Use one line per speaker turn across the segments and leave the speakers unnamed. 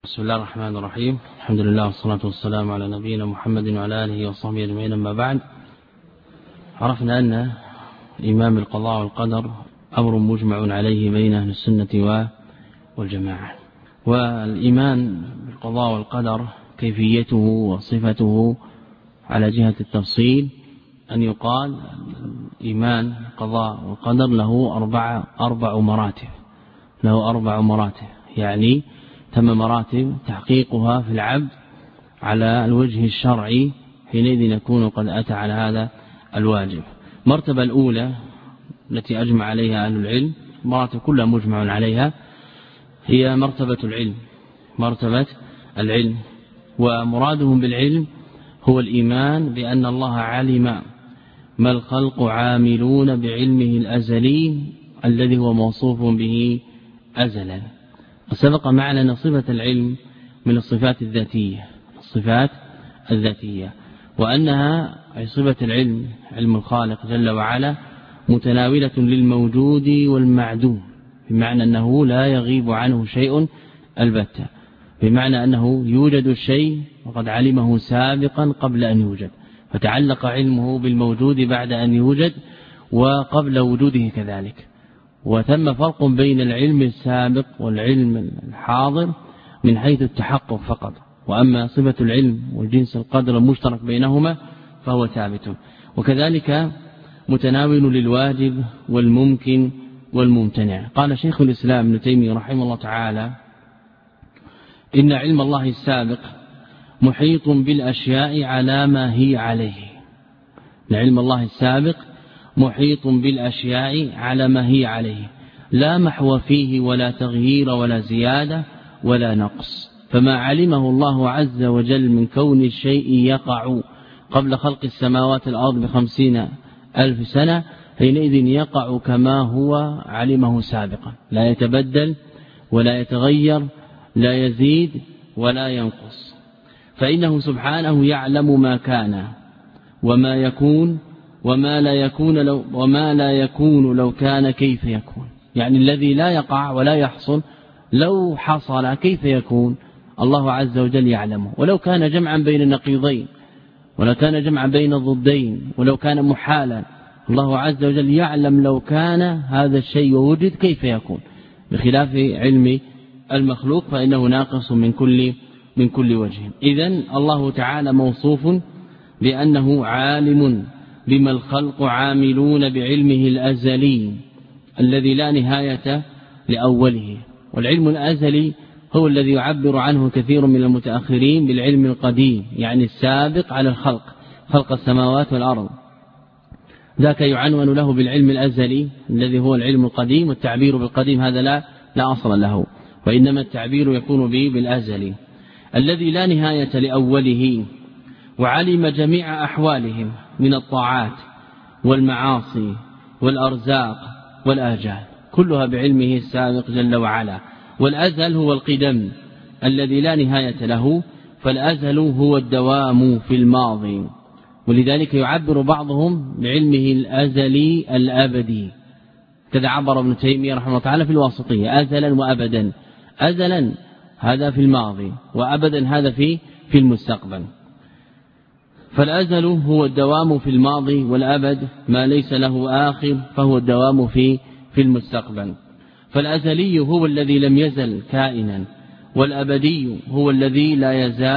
بسم الله الرحمن الرحيم. الحمد لله والصلاة والسلام على نبينا محمد وعلى آله وصحبه أجمعين. أما بعد، عرفنا أن إمام القضاء والقدر أمر مجمع عليه بين أهل السنة والجماعة. والإيمان بالقضاء والقدر كيفيته وصفته على جهة التفصيل أن يقال إيمان القضاء والقدر له أربع مراتب، يعني تم مراتب تحقيقها في العبد على الوجه الشرعي، حينئذ يكون قد أتى على هذا الواجب. مرتبة الأولى التي أجمع عليها أهل العلم، مراتب كلها مجمع عليها، هي مرتبة العلم. ومرادهم بالعلم هو الإيمان بأن الله علم ما الخلق عاملون بعلمه الأزلي الذي هو موصوف به أزلا. وسبق معنا أن صفة العلم من الصفات الذاتية، وأنها أي صفة العلم، علم الخالق جل وعلا، متناولة للموجود والمعدوم، بمعنى أنه لا يغيب عنه شيء البتة، بمعنى أنه يوجد الشيء وقد علمه سابقا قبل أن يوجد، فتعلق علمه بالموجود بعد أن يوجد وقبل وجوده كذلك. وثم فرق بين العلم السابق والعلم الحاضر من حيث التحقق فقط، وأما صفة العلم والجنس القدر المشترك بينهما فهو ثابت. وكذلك متناول للواجب والممكن والممتنع. قال شيخ الإسلام ابن تيمية رحمه الله تعالى: إن علم الله السابق محيط بالأشياء على ما هي عليه. علم الله السابق محيط بالأشياء على ما هي عليه، لا محو فيه ولا تغيير ولا زيادة ولا نقص. فما علمه الله عز وجل من كون الشيء يقع قبل خلق السماوات والأرض ب50,000 سنة، حينئذ يقع كما هو علمه سابقا، لا يتبدل ولا يتغير، لا يزيد ولا ينقص. فإنه سبحانه يعلم ما كان وما يكون وما لا يكون لو كان كيف يكون، يعني الذي لا يقع ولا يحصل لو حصل كيف يكون، الله عز وجل يعلمه. ولو كان جمعا بين النقيضين، ولو كان جمعا بين الضدين، ولو كان محالا، الله عز وجل يعلم لو كان هذا الشيء ووجد كيف يكون، بخلاف علم المخلوق فإنه ناقص من كل وجه. إذن الله تعالى موصوف بأنه عالم بما الخلق عاملون بعلمه الأزلي الذي لا نهاية لأوله. والعلم الأزلي هو الذي يعبر عنه كثير من المتأخرين بالعلم القديم، يعني السابق على خلق السماوات والأرض، ذاك يعنون له بالعلم الأزلي الذي هو العلم القديم. والتعبير بالقديم هذا لا أصل له، وإنما التعبير يكون به بالأزلي الذي لا نهاية لأوله، وعلم جميع أحوالهم من الطاعات والمعاصي والأرزاق والآجال، كلها بعلمه السابق جل وعلا. والأزل هو القدم الذي لا نهاية له، فالأزل هو الدوام في الماضي، ولذلك يعبر بعضهم بعلمه الأزلي الأبدي، كذا عبر ابن تيمية رحمه الله تعالى في الواسطية: أزلا وأبدا. أزلا هذا في الماضي، وأبدا هذا في المستقبل. فالأزل هو الدوام في الماضي، والأبد ما ليس له آخر فهو الدوام في المستقبل. فالأزلي هو الذي لم يزل كائنا، والأبدي هو الذي لا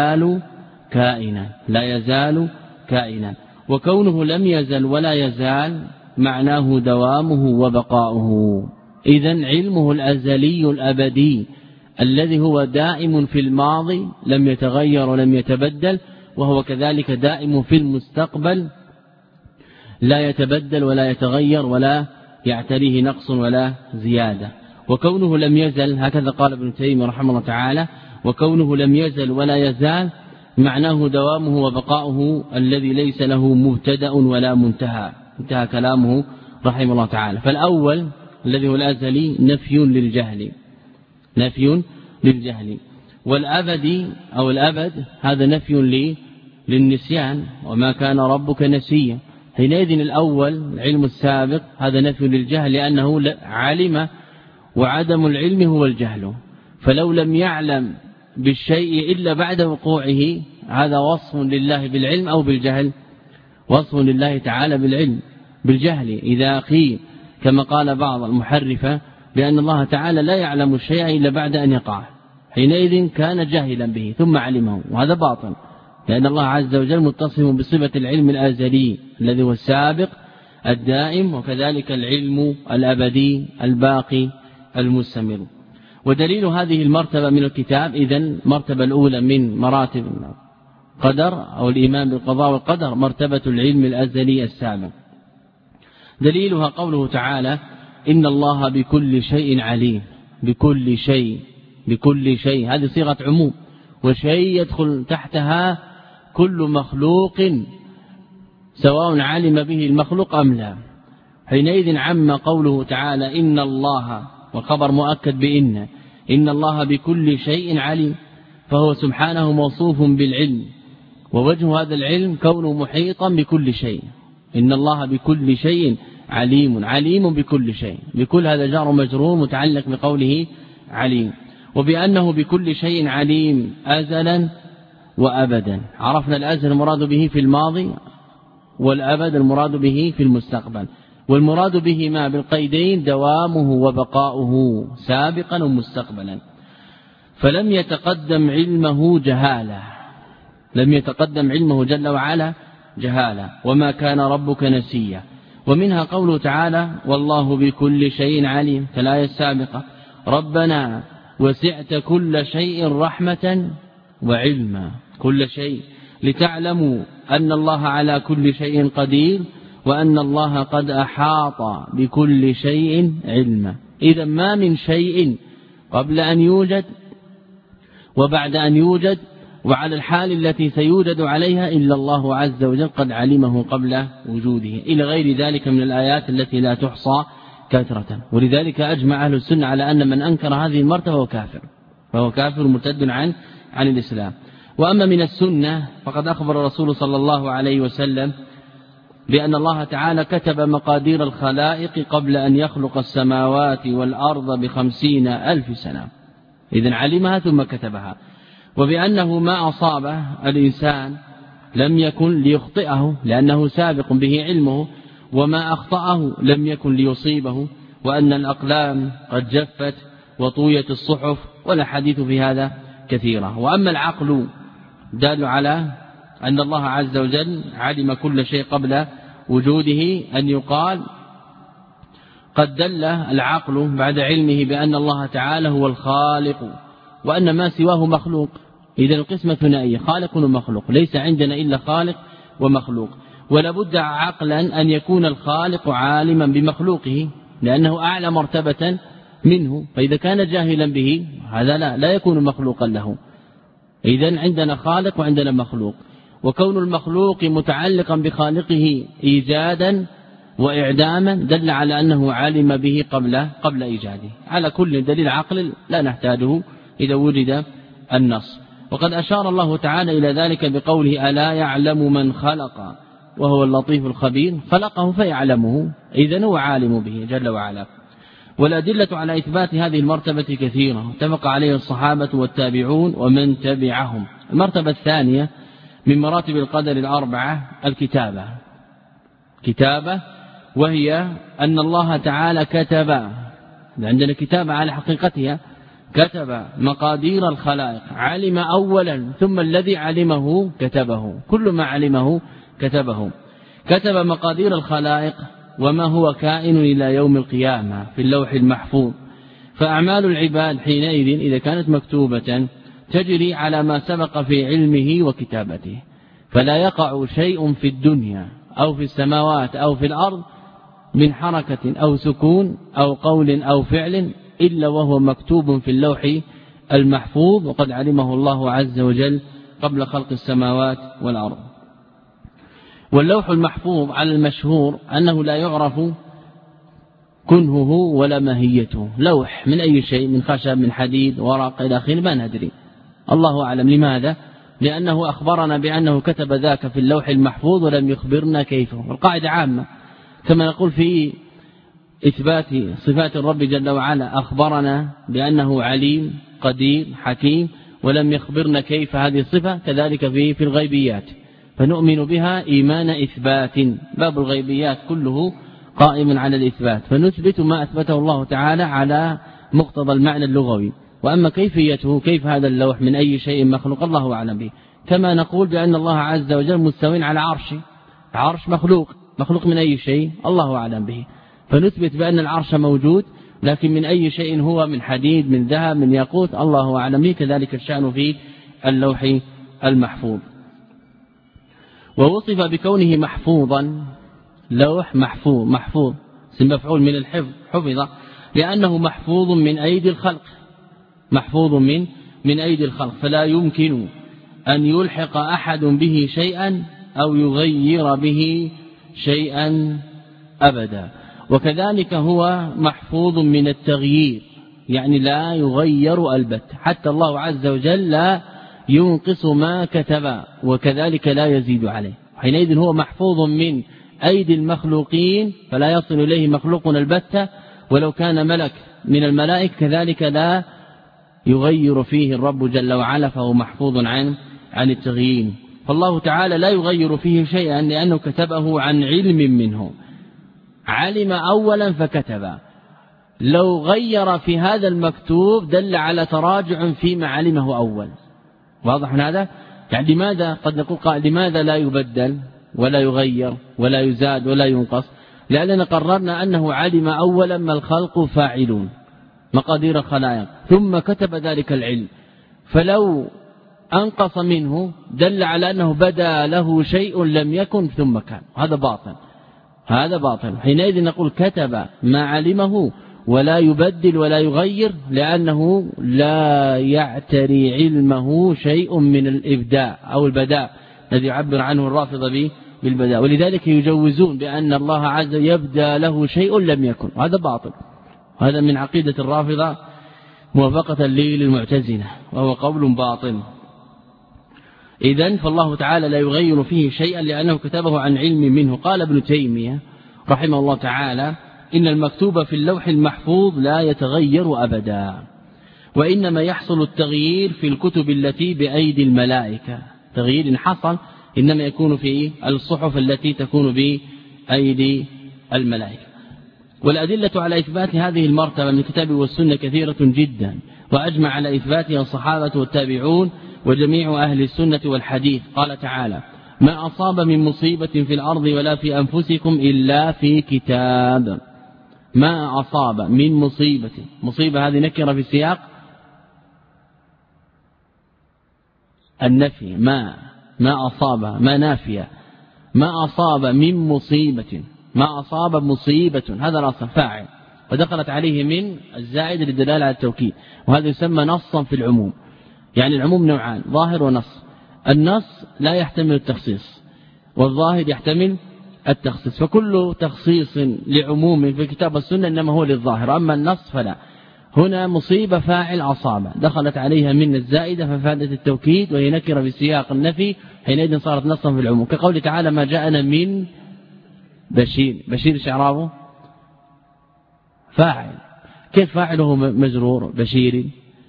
يزال كائنا. وكونه لم يزل ولا يزال معناه دوامه وبقاؤه. إذن علمه الأزلي الأبدي الذي هو دائم في الماضي لم يتغير ولم يتبدل، وهو كذلك دائم في المستقبل لا يتبدل ولا يتغير ولا يعتريه نقص ولا زيادة. وكونه لم يزل، هكذا قال ابن تيمية رحمه الله تعالى: وكونه لم يزل ولا يزال معناه دوامه وبقاؤه الذي ليس له مبتدأ ولا منتهى. انتهى كلامه رحمه الله تعالى. فالأول الذي هو الأزلي نفي للجهل، والأبدي أو الأبد هذا نفي للنسيان، وما كان ربك نسيا. حينئذ الأول العلم السابق هذا نفي للجهل، لأنه علم، وعدم العلم هو الجهل. فلو لم يعلم بالشيء إلا بعد وقوعه، هذا وصف لله بالعلم أو بالجهل؟ وصف لله تعالى بالعلم بالجهل إذا قيل كما قال بعض المحرفة بأن الله تعالى لا يعلم الشيء إلا بعد أن يقع، حينئذ كان جاهلا به ثم علمه، وهذا باطل، لأن الله عز وجل متصف بصفة العلم الأزلي الذي هو السابق الدائم، وكذلك العلم الأبدي الباقي المستمر. ودليل هذه المرتبة من الكتاب إذن المرتبة الأولى من مراتب القدر أو الإيمان بالقضاء والقدر مرتبة العلم الأزلي السابق. دليلها قوله تعالى إن الله بكل شيء عليم، بكل شيء، بكل شيء هذه صيغة عموم، وشيء يدخل تحتها كل مخلوق سواء علم به المخلوق أم لا. حينئذ عم قوله تعالى إن الله، والخبر مؤكد بإن، إن الله بكل شيء عليم، فهو سبحانه موصوف بالعلم، ووجه هذا العلم كونه محيطا بكل شيء. إن الله بكل شيء عليم، عليم بكل شيء، بكل هذا جار مجرور متعلق بقوله عليم. وبأنه بكل شيء عليم أزلا وأبدا، عرفنا الأزل المراد به في الماضي، والأبد المراد به في المستقبل، والمراد به ما بالقيدين دوامه وبقاؤه سابقا ومستقبلا. فلم يتقدم علمه جهالة، لم يتقدم علمه جل وعلا جهالة، وما كان ربك نسيا. ومنها قوله تعالى والله بكل شيء عليم في الآية السابقة ربنا وسعت كل شيء رحمة وعلما، كل شيء، لتعلموا أن الله على كل شيء قدير وأن الله قد أحاط بكل شيء علما. إذا ما من شيء قبل أن يوجد وبعد أن يوجد وعلى الحال التي سيوجد عليها إلا الله عز وجل قد علمه قبل وجوده، إلى غير ذلك من الآيات التي لا تحصى كثرة. ولذلك أجمع أهل السنة على أن من أنكر هذه المرتبة هو كافر، فهو كافر مرتد عن الإسلام. وأما من السنة فقد أخبر الرسول صلى الله عليه وسلم بأن الله تعالى كتب مقادير الخلائق قبل أن يخلق السماوات والأرض ب50,000 سنة، إذن علمها ثم كتبها. وبأنه ما أصاب الإنسان لم يكن ليخطئه لأنه سابق به علمه، وما أخطأه لم يكن ليصيبه، وأن الأقلام قد جفت وطويت الصحف، والحديث في هذا كثيرة. وأما العقل دال على أن الله عز وجل علم كل شيء قبل وجوده، أن يقال قد دل العقل بعد علمه بأن الله تعالى هو الخالق وأن ما سواه مخلوق. إذن القسمة ثنائية، خالق ومخلوق، ليس عندنا إلا خالق ومخلوق. ولا بد عقلا أن يكون الخالق عالما بمخلوقه لأنه أعلى مرتبة منه، فإذا كان جاهلا به هذا لا يكون مخلوقا له. إذن عندنا خالق وعندنا مخلوق، وكون المخلوق متعلقا بخالقه إيجادا وإعداما دل على أنه علم به قبل إيجاده. على كل دليل عقل لا نحتاجه إذا وجد النص. وقد أشار الله تعالى إلى ذلك بقوله ألا يعلم من خلق وهو اللطيف الخبير، خلقه فيعلمه، إذن هو عالم به جل وعلا. والأدلة على إثبات هذه المرتبة كثيرة، اتفق عليه الصحابة والتابعون ومن تبعهم. المرتبة الثانية من مراتب القدر الأربعة الكتابة، كتابة، وهي أن الله تعالى كتب، عندنا كتابة على حقيقتها، كتب مقادير الخلائق، علم أولا ثم الذي علمه كتبه، كل ما علمه كتبه. كتب مقادير الخلائق وما هو كائن إلى يوم القيامة في اللوح المحفوظ. فأعمال العباد حينئذ إذا كانت مكتوبة تجري على ما سبق في علمه وكتابته، فلا يقع شيء في الدنيا أو في السماوات أو في الأرض من حركة أو سكون أو قول أو فعل إلا وهو مكتوب في اللوح المحفوظ، وقد علمه الله عز وجل قبل خلق السماوات والأرض. واللوح المحفوظ على المشهور أنه لا يعرف كنهه ولا ماهيته، لوح من أي شيء، من خشب، من حديد، ورق إلى آخره، ما ندري، الله أعلم. لماذا؟ لأنه أخبرنا بأنه كتب ذاك في اللوح المحفوظ ولم يخبرنا كيفه. القاعدة عامة كما نقول في إثبات صفات الرب جل وعلا، أخبرنا بأنه عليم قدير حكيم، ولم يخبرنا كيف هذه الصفة، كذلك في الغيبيات، فنؤمن بها إيمان إثبات. باب الغيبيات كله قائم على الإثبات، فنثبت ما أثبته الله تعالى على مقتضى المعنى اللغوي. وأما كيفيته، كيف هذا اللوح من أي شيء مخلوق، الله أعلم به. كما نقول بأن الله عز وجل مستوٍ على عرشه، عرش مخلوق من أي شيء، الله أعلم به. فنثبت بأن العرش موجود، لكن من أي شيء هو، من حديد، من ذهب، من ياقوت، الله أعلم به. كذلك الشأن في اللوح المحفوظ. ووصف بكونه محفوظا، لوح محفوظ اسم مفعول من الحفظ، حفظ لأنه محفوظ من أيدي الخلق، محفوظ من أيدي الخلق، فلا يمكن أن يلحق أحد به شيئا أو يغير به شيئا أبدا. وكذلك هو محفوظ من التغيير، يعني لا يغير البتة، حتى الله عز وجل لا ينقص ما كتب، وكذلك لا يزيد عليه. حينئذ هو محفوظ من أيدي المخلوقين، فلا يصل إليه مخلوق البتة، ولو كان ملك من الملائكة كذلك لا يغير فيه الرب جل وعلا، فهو محفوظ عن التغيير. فالله تعالى لا يغير فيه شيئا لأنه كتبه عن علم منه، علم أولا فكتب. لو غير في هذا المكتوب دل على تراجع فيما علمه أول. واضح من هذا؟ يعني لماذا قد نقول قائل لماذا لا يبدل ولا يغير ولا يزاد ولا ينقص؟ لأننا قررنا أنه علم أولا ما الخلق فاعلون، مقادير الخلائق، ثم كتب ذلك العلم. فلو أنقص منه دل على أنه بدا له شيء لم يكن ثم كان، هذا باطل. حينئذ نقول كتب ما علمه ولا يبدل ولا يغير، لأنه لا يعتري علمه شيء من الإبداع أو البداء الذي يعبر عنه الرافضة بالبداء. ولذلك يجوزون بأن الله عز وجل يبدأ له شيء لم يكن، هذا باطل. هذا من عقيدة الرافضة موافقة للمعتزلة، وهو قول باطل. إذن فالله تعالى لا يغير فيه شيئا لأنه كتبه عن علم منه. قال ابن تيمية رحمه الله تعالى: إن المكتوب في اللوح المحفوظ لا يتغير أبدا، وإنما يحصل التغيير في الكتب التي بأيدي الملائكة. تغيير إن حصل إنما يكون في الصحف التي تكون بأيدي الملائكة. والأدلة على إثبات هذه المرتبة من الكتاب والسنة كثيرة جدا، وأجمع على إثباتها الصحابة والتابعون وجميع أهل السنة والحديث. قال تعالى: ما أصاب من مصيبة في الأرض ولا في أنفسكم إلا في كتاب. ما أصاب من مصيبة هذه نكرة في سياق النفي، ما أصاب، ما نافية. ما أصاب من مصيبة، ما أصاب مصيبة، هذا الأصل فاعل، ودخلت عليه من الزائد للدلالة على التوكيد، وهذا يسمى نصا في العموم. يعني العموم نوعان: ظاهر ونص. النص لا يحتمل التخصيص، والظاهر يحتمل التخصيص، فكل تخصيص لعموم في الكتاب والسنة إنما هو للظاهر، أما النص فلا. هنا مصيبة فاعل أصاب، دخلت عليها من الزائدة ففادت التوكيد، وهي نكرة في سياق النفي، حينئذ صارت نصا في العموم. كقول تعالى: ما جاءنا من بشير شعرابه فاعل. كيف فاعله مجرور؟ بشير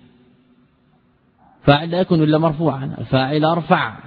فاعل لا يكون إلا مرفوعا، الفاعل أرفع.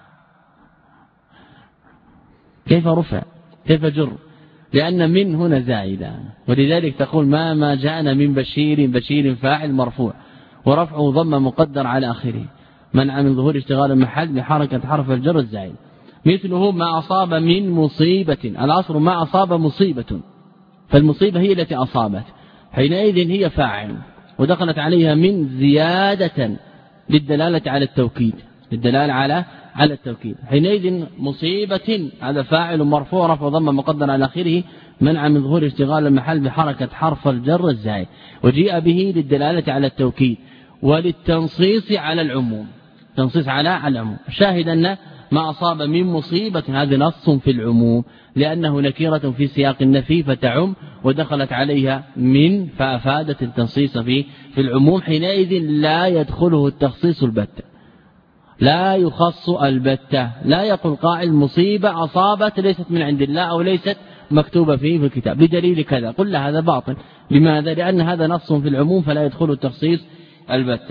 كيف رفع؟ كيف جر؟ لأن من هنا زائدة، ولذلك تقول ما جاءنا من بشير فاعل مرفوع، ورفعه ضم مقدر على آخره، منع من ظهور اشتغال المحل بحركة حرف الجر الزائد. مثله ما أصاب من مصيبة، العصر ما أصاب مصيبة، فالمصيبة هي التي أصابت، حينئذ هي فاعل، ودخلت عليها من زيادة للدلالة على التوكيد، للدلالة على التوكيد. حينئذ مصيبة هذا فاعل مرفوع رفع ضم مقدر على آخره، منع من ظهور اشتغال المحل بحركة حرف الجر الزائد، وجيء به للدلالة على التوكيد وللتنصيص على العموم، تنصيص على العموم. شاهد أن ما أصاب من مصيبة هذا نص في العموم، لأنه نكيرة في سياق النفي فتعم، ودخلت عليها من فأفادت التنصيص في العموم. حينئذ لا يدخله التخصيص البتة، لا يخص البتة. لا يقول قائل مصيبة أصابت ليست من عند الله أو ليست مكتوبة في الكتاب بدليل كذا، قل هذا باطل. لماذا؟ لأن هذا نص في العموم فلا يدخل التخصيص البتة.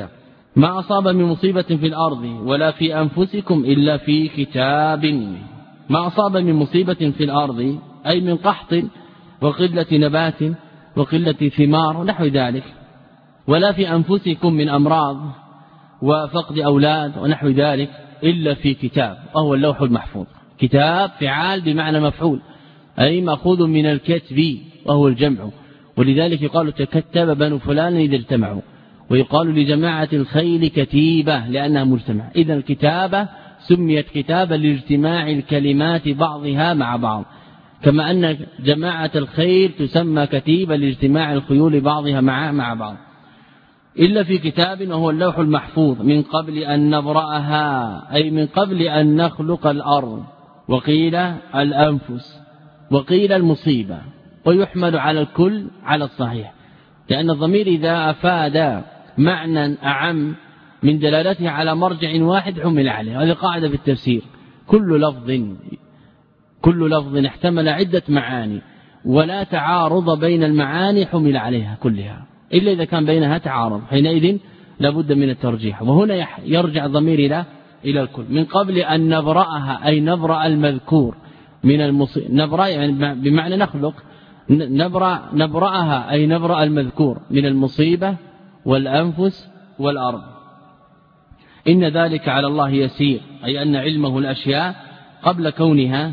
ما أصاب من مصيبة في الأرض ولا في أنفسكم إلا في كتاب. ما أصاب من مصيبة في الأرض أي من قحط وقلة نبات وقلة ثمار ونحو ذلك، ولا في أنفسكم من أمراض وفقد أولاد ونحو ذلك إلا في كتاب وهو اللوح المحفوظ. كتاب فعال بمعنى مفعول أي مأخوذ من الكتب وهو الجمع، ولذلك يقال تكتب بنو فلان إذا اجتمعوا، ويقال لجماعة الخيل كتيبة لأنها مجتمع. إذا الكتابة سميت كتابا لاجتماع الكلمات بعضها مع بعض، كما أن جماعة الخيل تسمى كتيبة لاجتماع الخيول بعضها مع بعض. إلا في كتاب وهو اللوح المحفوظ من قبل أن نبرأها أي من قبل أن نخلق الأرض، وقيل الأنفس وقيل المصيبة، ويحمل على الكل على الصحيح، لأن الضمير إذا أفاد معنى أعم من دلالته على مرجع واحد حمل عليه. هذه قاعدة في التفسير، كل لفظ احتمل عدة معاني ولا تعارض بين المعاني حمل عليها كلها، إلا إذا كان بينها تعارض حينئذ لابد من الترجيح. وهنا يرجع الضمير إلى الكل. من قبل أن نبرأها أي نبرأ المذكور من المصيبة، نبرأ يعني بمعنى نخلق، نبرأها أي نبرأ المذكور من المصيبة والأنفس والأرض. إن ذلك على الله يسير أي أن علمه الأشياء قبل كونها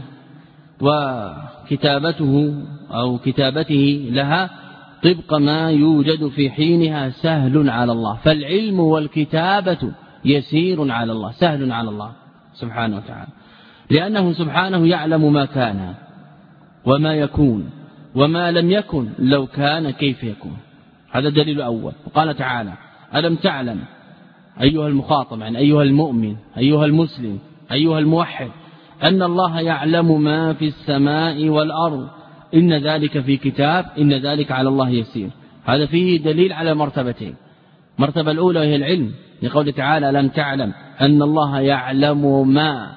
وكتابته أو كتابته لها طبق ما يوجد في حينها سهل على الله. فالعلم والكتابة يسير على الله، سهل على الله سبحانه وتعالى، لأنه سبحانه يعلم ما كان وما يكون وما لم يكن لو كان كيف يكون. هذا دليل أول. وقال تعالى ألم تعلم أيها المخاطب، يعني أيها المؤمن أيها المسلم أيها الموحد، أن الله يعلم ما في السماء والأرض، إن ذلك في كتاب، إن ذلك على الله يسير. هذا فيه دليل على مرتبتين. مرتبة الأولى هي العلم، لقول تعالى ألم تعلم أن الله يعلم ما،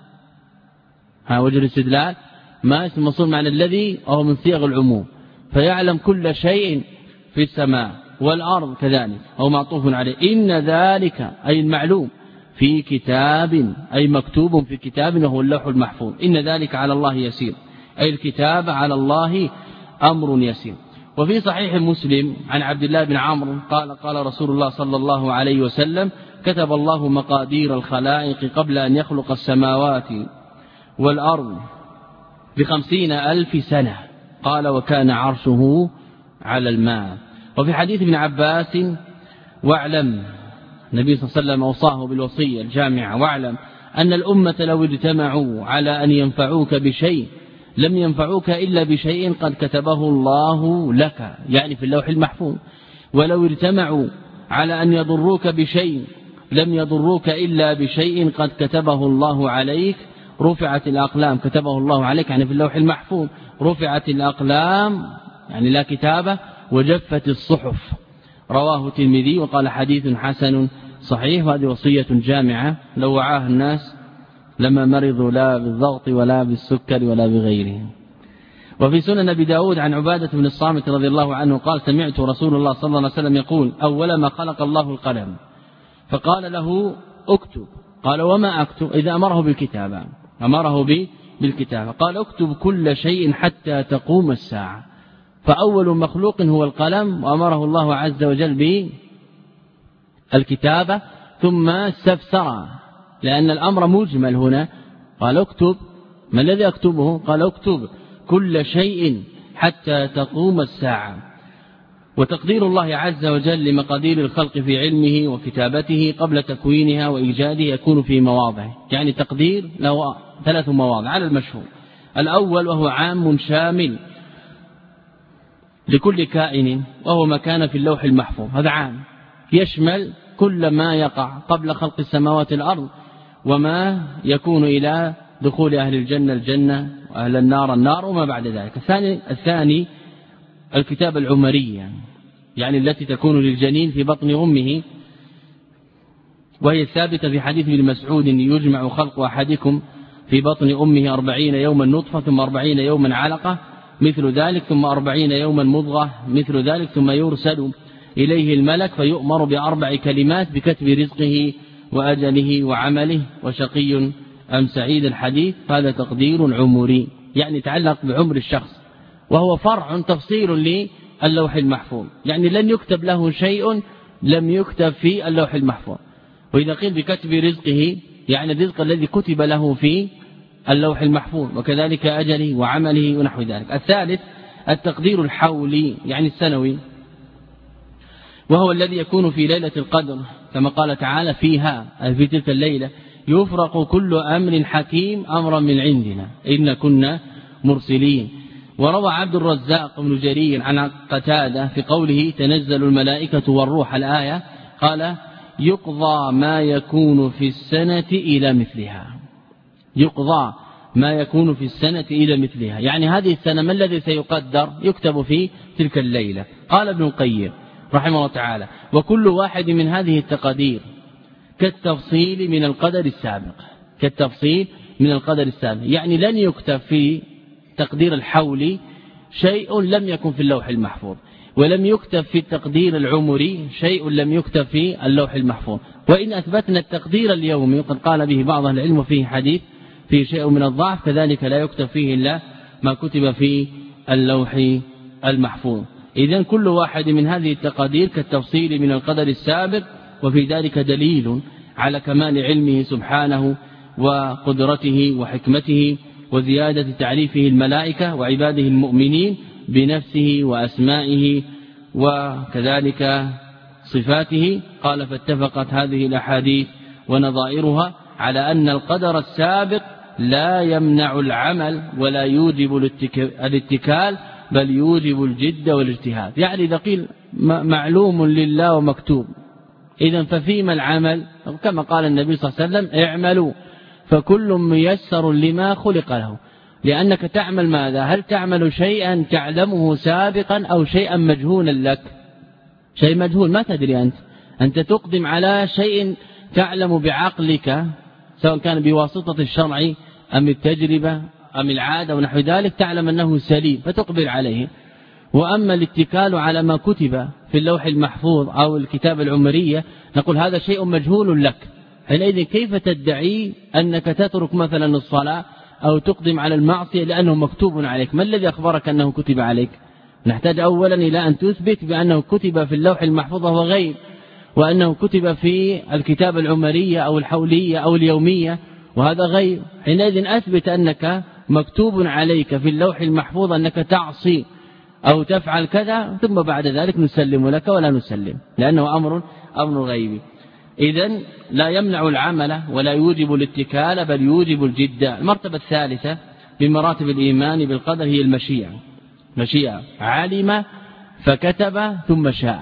وجه الاستدلال ما اسم موصول معنى الذي وهو من صيغ العموم، فيعلم كل شيء في السماء والأرض كذلك، أو معطوف عليه. إن ذلك أي المعلوم في كتاب أي مكتوب في كتاب وهو اللوح المحفوظ. إن ذلك على الله يسير أي الكتاب على الله أمر يسير. وفي صحيح مسلم عن عبد الله بن عمرو قال رسول الله صلى الله عليه وسلم كتب الله مقادير الخلائق قبل أن يخلق السماوات والأرض ب50,000 سنة، قال وكان عرشه على الماء. وفي حديث ابن عباس واعلم، النبي صلى الله عليه وسلم أوصاه بالوصية الجامعة، واعلم أن الأمة لو اجتمعوا على أن ينفعوك بشيء لم ينفعوك إلا بشيء قد كتبه الله لك، يعني في اللوح المحفوظ. ولو اجتمعوا على أن يضروك بشيء لم يضروك إلا بشيء قد كتبه الله عليك. رفعت الأقلام، كتبه الله عليك يعني في اللوح المحفوظ، رفعت الأقلام يعني لا كتابة، وجفت الصحف. رواه الترمذي وقال حديث حسن صحيح. وهذه وصية جامعة لو وعاها الناس لما مرضوا لا بالضغط ولا بالسكر ولا بغيره. وفي سنن أبي داود عن عبادة بن الصامت رضي الله عنه قال سمعت رسول الله صلى الله عليه وسلم يقول أول ما خلق الله القلم فقال له اكتب، قال وما أكتب؟ إذا أمره بالكتابة، أمره بالكتابة، قال اكتب كل شيء حتى تقوم الساعة. فأول مخلوق هو القلم، وأمره الله عز وجل بالكتابة ثم استفسر، لأن الأمر مجمل هنا. قال اكتب، ما الذي أكتبه؟ قال اكتب كل شيء حتى تقوم الساعة. وتقدير الله عز وجل لمقادير الخلق في علمه وكتابته قبل تكوينها وإيجاده يكون في مواضع، يعني تقدير له 3 مواضع على المشهور. الأول وهو عام شامل لكل كائن وهو ما كان في اللوح المحفوظ، هذا عام يشمل كل ما يقع قبل خلق السماوات والأرض، وما يكون إلى دخول أهل الجنة الجنة وأهل النار النار وما بعد ذلك. الثاني الكتابة العمرية، يعني التي تكون للجنين في بطن أمه، وهي ثابتة في حديث ابن مسعود يجمع خلق أحدكم في بطن أمه 40 يوما نطفة ثم 40 يوما علقة مثل ذلك ثم 40 يوما مضغة مثل ذلك ثم يرسل إليه الملك فيؤمر ب4 كلمات بكتب رزقه وأجله وعمله وشقي أم سعيد الحديث. هذا تقدير عمري يعني يتعلق بعمر الشخص، وهو فرع تفصيل للوح المحفوظ، يعني لن يكتب له شيء لم يكتب في اللوح المحفوظ. وإذا قيل بكتب رزقه يعني الرزق الذي كتب له في اللوح المحفوظ، وكذلك أجله وعمله ونحو ذلك. الثالث التقدير الحولي يعني السنوي، وهو الذي يكون في ليلة القدر كما قال تعالى فيها أي في تلك الليلة يفرق كل أمر حكيم أمرا من عندنا إن كنا مرسلين. وروى عبد الرزاق بن جرير عن قتادة في قوله تنزل الملائكة والروح الآية قال يقضى ما يكون في السنة إلى مثلها، يقضى ما يكون في السنة إلى مثلها، يعني هذه السنة ما الذي سيقدر يكتب في تلك الليلة. قال ابن القيم رحمه الله تعالى وكل واحد من هذه التقادير كالتفصيل من القدر السابق، كالتفصيل من القدر السابق، يعني لن يكتب في تقدير الحولي شيء لم يكن في اللوح المحفوظ، ولم يكتب في التقدير العمري شيء لم يكتب في اللوح المحفوظ. وإن أثبتنا التقدير اليومي وقد قال به بعض العلم فيه حديث فيه شيء من الضعف كذلك لا يكتب فيه إلا ما كتب في اللوح المحفوظ. إذن كل واحد من هذه التقادير كالتفصيل من القدر السابق، وفي ذلك دليل على كمال علمه سبحانه وقدرته وحكمته وزيادة تعريفه الملائكة وعباده المؤمنين بنفسه وأسمائه وكذلك صفاته. قال فاتفقت هذه الأحاديث ونظائرها على أن القدر السابق لا يمنع العمل ولا يوجب الاتكال بل يوجب الجد والاجتهاد، يعني إذا قيل معلوم لله ومكتوب إذن ففيما العمل كما قال النبي صلى الله عليه وسلم اعملوا فكل ميسر لما خلق له، لأنك تعمل ماذا؟ هل تعمل شيئا تعلمه سابقا أو شيئا مجهولا لك؟ شيء مجهول ما تدري أنت تقدم على شيء تعلم بعقلك سواء كان بواسطة الشرع أم التجربة أم العادة ونحو ذلك تعلم أنه سليم فتقبل عليه. وأما الاتكال على ما كتب في اللوح المحفوظ أو الكتاب العمرية نقول هذا شيء مجهول لك، حينئذ كيف تدعي أنك تترك مثلا الصلاة أو تقدم على المعصية لأنه مكتوب عليك؟ ما الذي أخبرك أنه كتب عليك؟ نحتاج أولا إلى أن تثبت بأنه كتب في اللوح المحفوظ وهو غيب، وأنه كتب في الكتاب العمرية أو الحولية أو اليومية وهذا غيب. حينئذ أثبت أنك مكتوب عليك في اللوح المحفوظ أنك تعصي أو تفعل كذا، ثم بعد ذلك نسلم لك ولا نسلم لأنه أمر غيبي. إذن لا يمنع العمل ولا يوجب الاتكال بل يوجب الجد. المرتبة الثالثة بمراتب الإيمان بالقدر هي المشيئة، علم فكتب ثم شاء،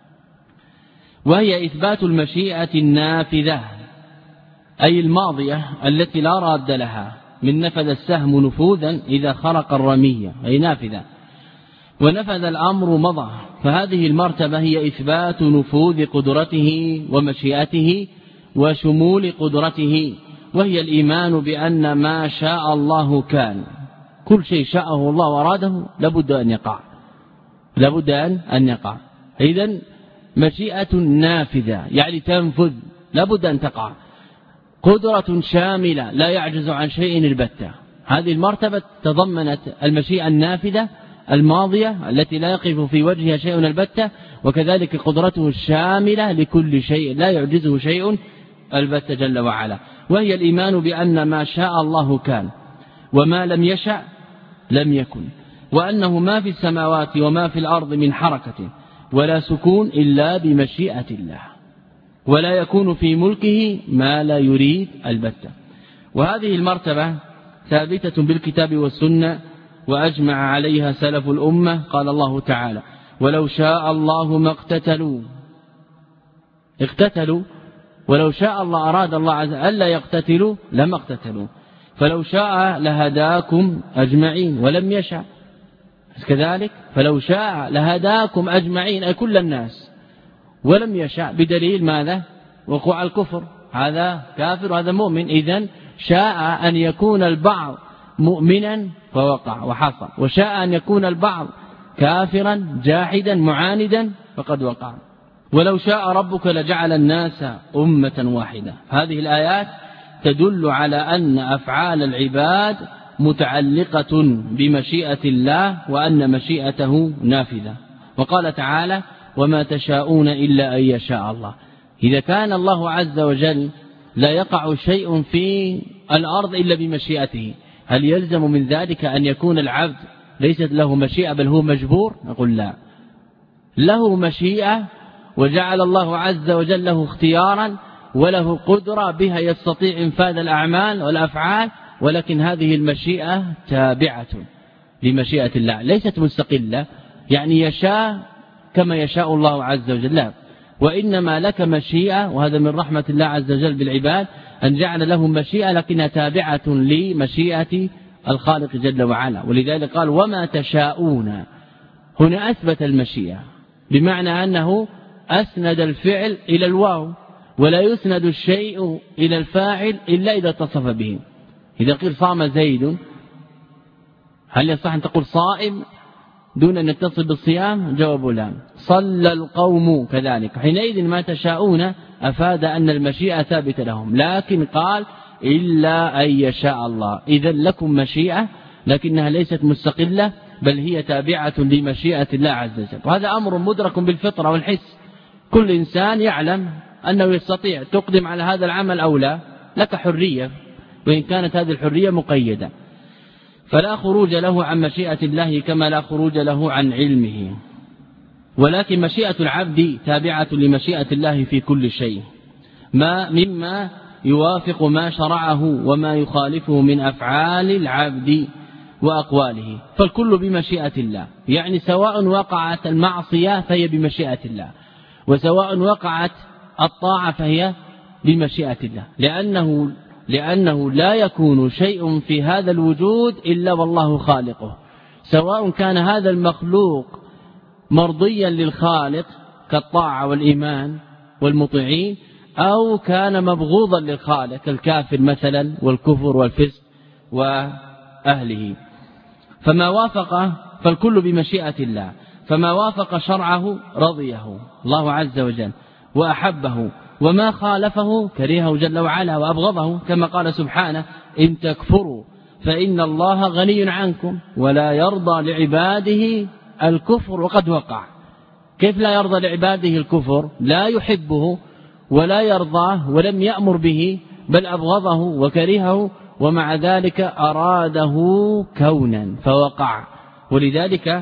وهي إثبات المشيئة النافذة أي الماضية التي لا راد لها، من نفذ السهم نفوذا إذا خرق الرمية أي نافذة، ونفذ الأمر مضى. فهذه المرتبة هي إثبات نفوذ قدرته ومشيئته وشمول قدرته، وهي الإيمان بأن ما شاء الله كان، كل شيء شاءه الله وراده لابد أن يقع. إذن مشيئة نافذة يعني تنفذ لابد أن تقع، قدرة شاملة لا يعجز عن شيء البتة. هذه المرتبة تضمنت المشيئة النافذة الماضية التي لا يقف في وجهها شيء البتة، وكذلك قدرته الشاملة لكل شيء لا يعجزه شيء البتة جل وعلا، وهي الإيمان بأن ما شاء الله كان وما لم يشأ لم يكن، وأنه ما في السماوات وما في الأرض من حركة ولا سكون إلا بمشيئة الله، ولا يكون في ملكه ما لا يريد البتة. وهذه المرتبة ثابتة بالكتاب والسنة وأجمع عليها سلف الأمة. قال الله تعالى ولو شاء الله ما اقتتلوا، ولو شاء الله أراد الله عز وجل ألا يقتتلوا لما اقتتلوا، فلو شاء لهداكم أجمعين ولم يشاء كذلك، فلو شاء لهداكم أجمعين أي كل الناس ولم يشاء، بدليل ماذا؟ وقوع الكفر، هذا كافر وهذا مؤمن. إذن شاء أن يكون البعض مؤمنا فوقع وحصل، وشاء أن يكون البعض كافرا جاحدا معاندا فقد وقع. ولو شاء ربك لجعل الناس أمة واحدة. هذه الآيات تدل على أن أفعال العباد متعلقة بمشيئة الله وأن مشيئته نافذة. وقال تعالى وما تشاءون إلا أن يشاء الله. إذا كان الله عز وجل لا يقع شيء في الأرض إلا بمشيئته، هل يلزم من ذلك أن يكون العبد ليست له مشيئة بل هو مجبور؟ نقول لا، له مشيئة وجعل الله عز وجل له اختيارا وله قدرة بها يستطيع انفاذ الأعمال والأفعال، ولكن هذه المشيئة تابعة لمشيئة الله ليست مستقلة، يعني يشاء كما يشاء الله عز وجل، لا، وإنما لك مشيئة، وهذا من رحمة الله عز وجل بالعباد أن جعل لهم مشيئة لكنها تابعة لمشيئة الخالق جل وعلا. ولذلك قال وما تشاءون، هنا أثبت المشيئة بمعنى أنه أسند الفعل إلى الواو، ولا يسند الشيء إلى الفاعل إلا إذا اتصف به. إذا قيل صام زيد، هل يصح أن تقول صائم دون أن يتصل بالصيام؟ جواب لا. صلى القوم كذلك، حينئذ ما تشاءون أفاد أن المشيئة ثابتة لهم، لكن قال إلا أن يشاء الله. إذن لكم مشيئة لكنها ليست مستقلة بل هي تابعة لمشيئة الله عز وجل، وهذا أمر مدرك بالفطرة والحس. كل إنسان يعلم أنه يستطيع تقدم على هذا العمل أو لا، لك حرية، وإن كانت هذه الحرية مقيدة، فلا خروج له عن مشيئة الله كما لا خروج له عن علمه. ولكن مشيئة العبد تابعة لمشيئة الله في كل شيء، مما يوافق ما شرعه وما يخالفه من أفعال العبد وأقواله، فالكل بمشيئة الله. يعني سواء وقعت المعصية فهي بمشيئة الله، وسواء وقعت الطاعة فهي بمشيئة الله، لأنه لا يكون شيء في هذا الوجود إلا والله خالقه، سواء كان هذا المخلوق مرضيا للخالق كالطاعة والإيمان والمطيعين، أو كان مبغوضا للخالق كالكافر مثلا والكفر والفسق وأهله. فما وافق فالكل بمشيئة الله، فما وافق شرعه رضيه الله عز وجل وأحبه، وما خالفه كرهه جل وعلا وأبغضه، كما قال سبحانه إن تكفروا فإن الله غني عنكم ولا يرضى لعباده الكفر وقد وقع. كيف لا يرضى لعباده الكفر؟ لا يحبه ولا يرضاه ولم يأمر به بل أبغضه وكرهه، ومع ذلك أراده كونا فوقع. ولذلك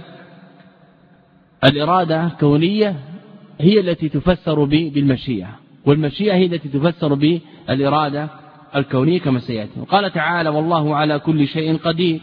الإرادة كونية هي التي تفسر بالمشيئة، والمشيئة هي التي تفسر بالإرادة الكونية كما سيأتي. وقال تعالى والله على كل شيء قدير،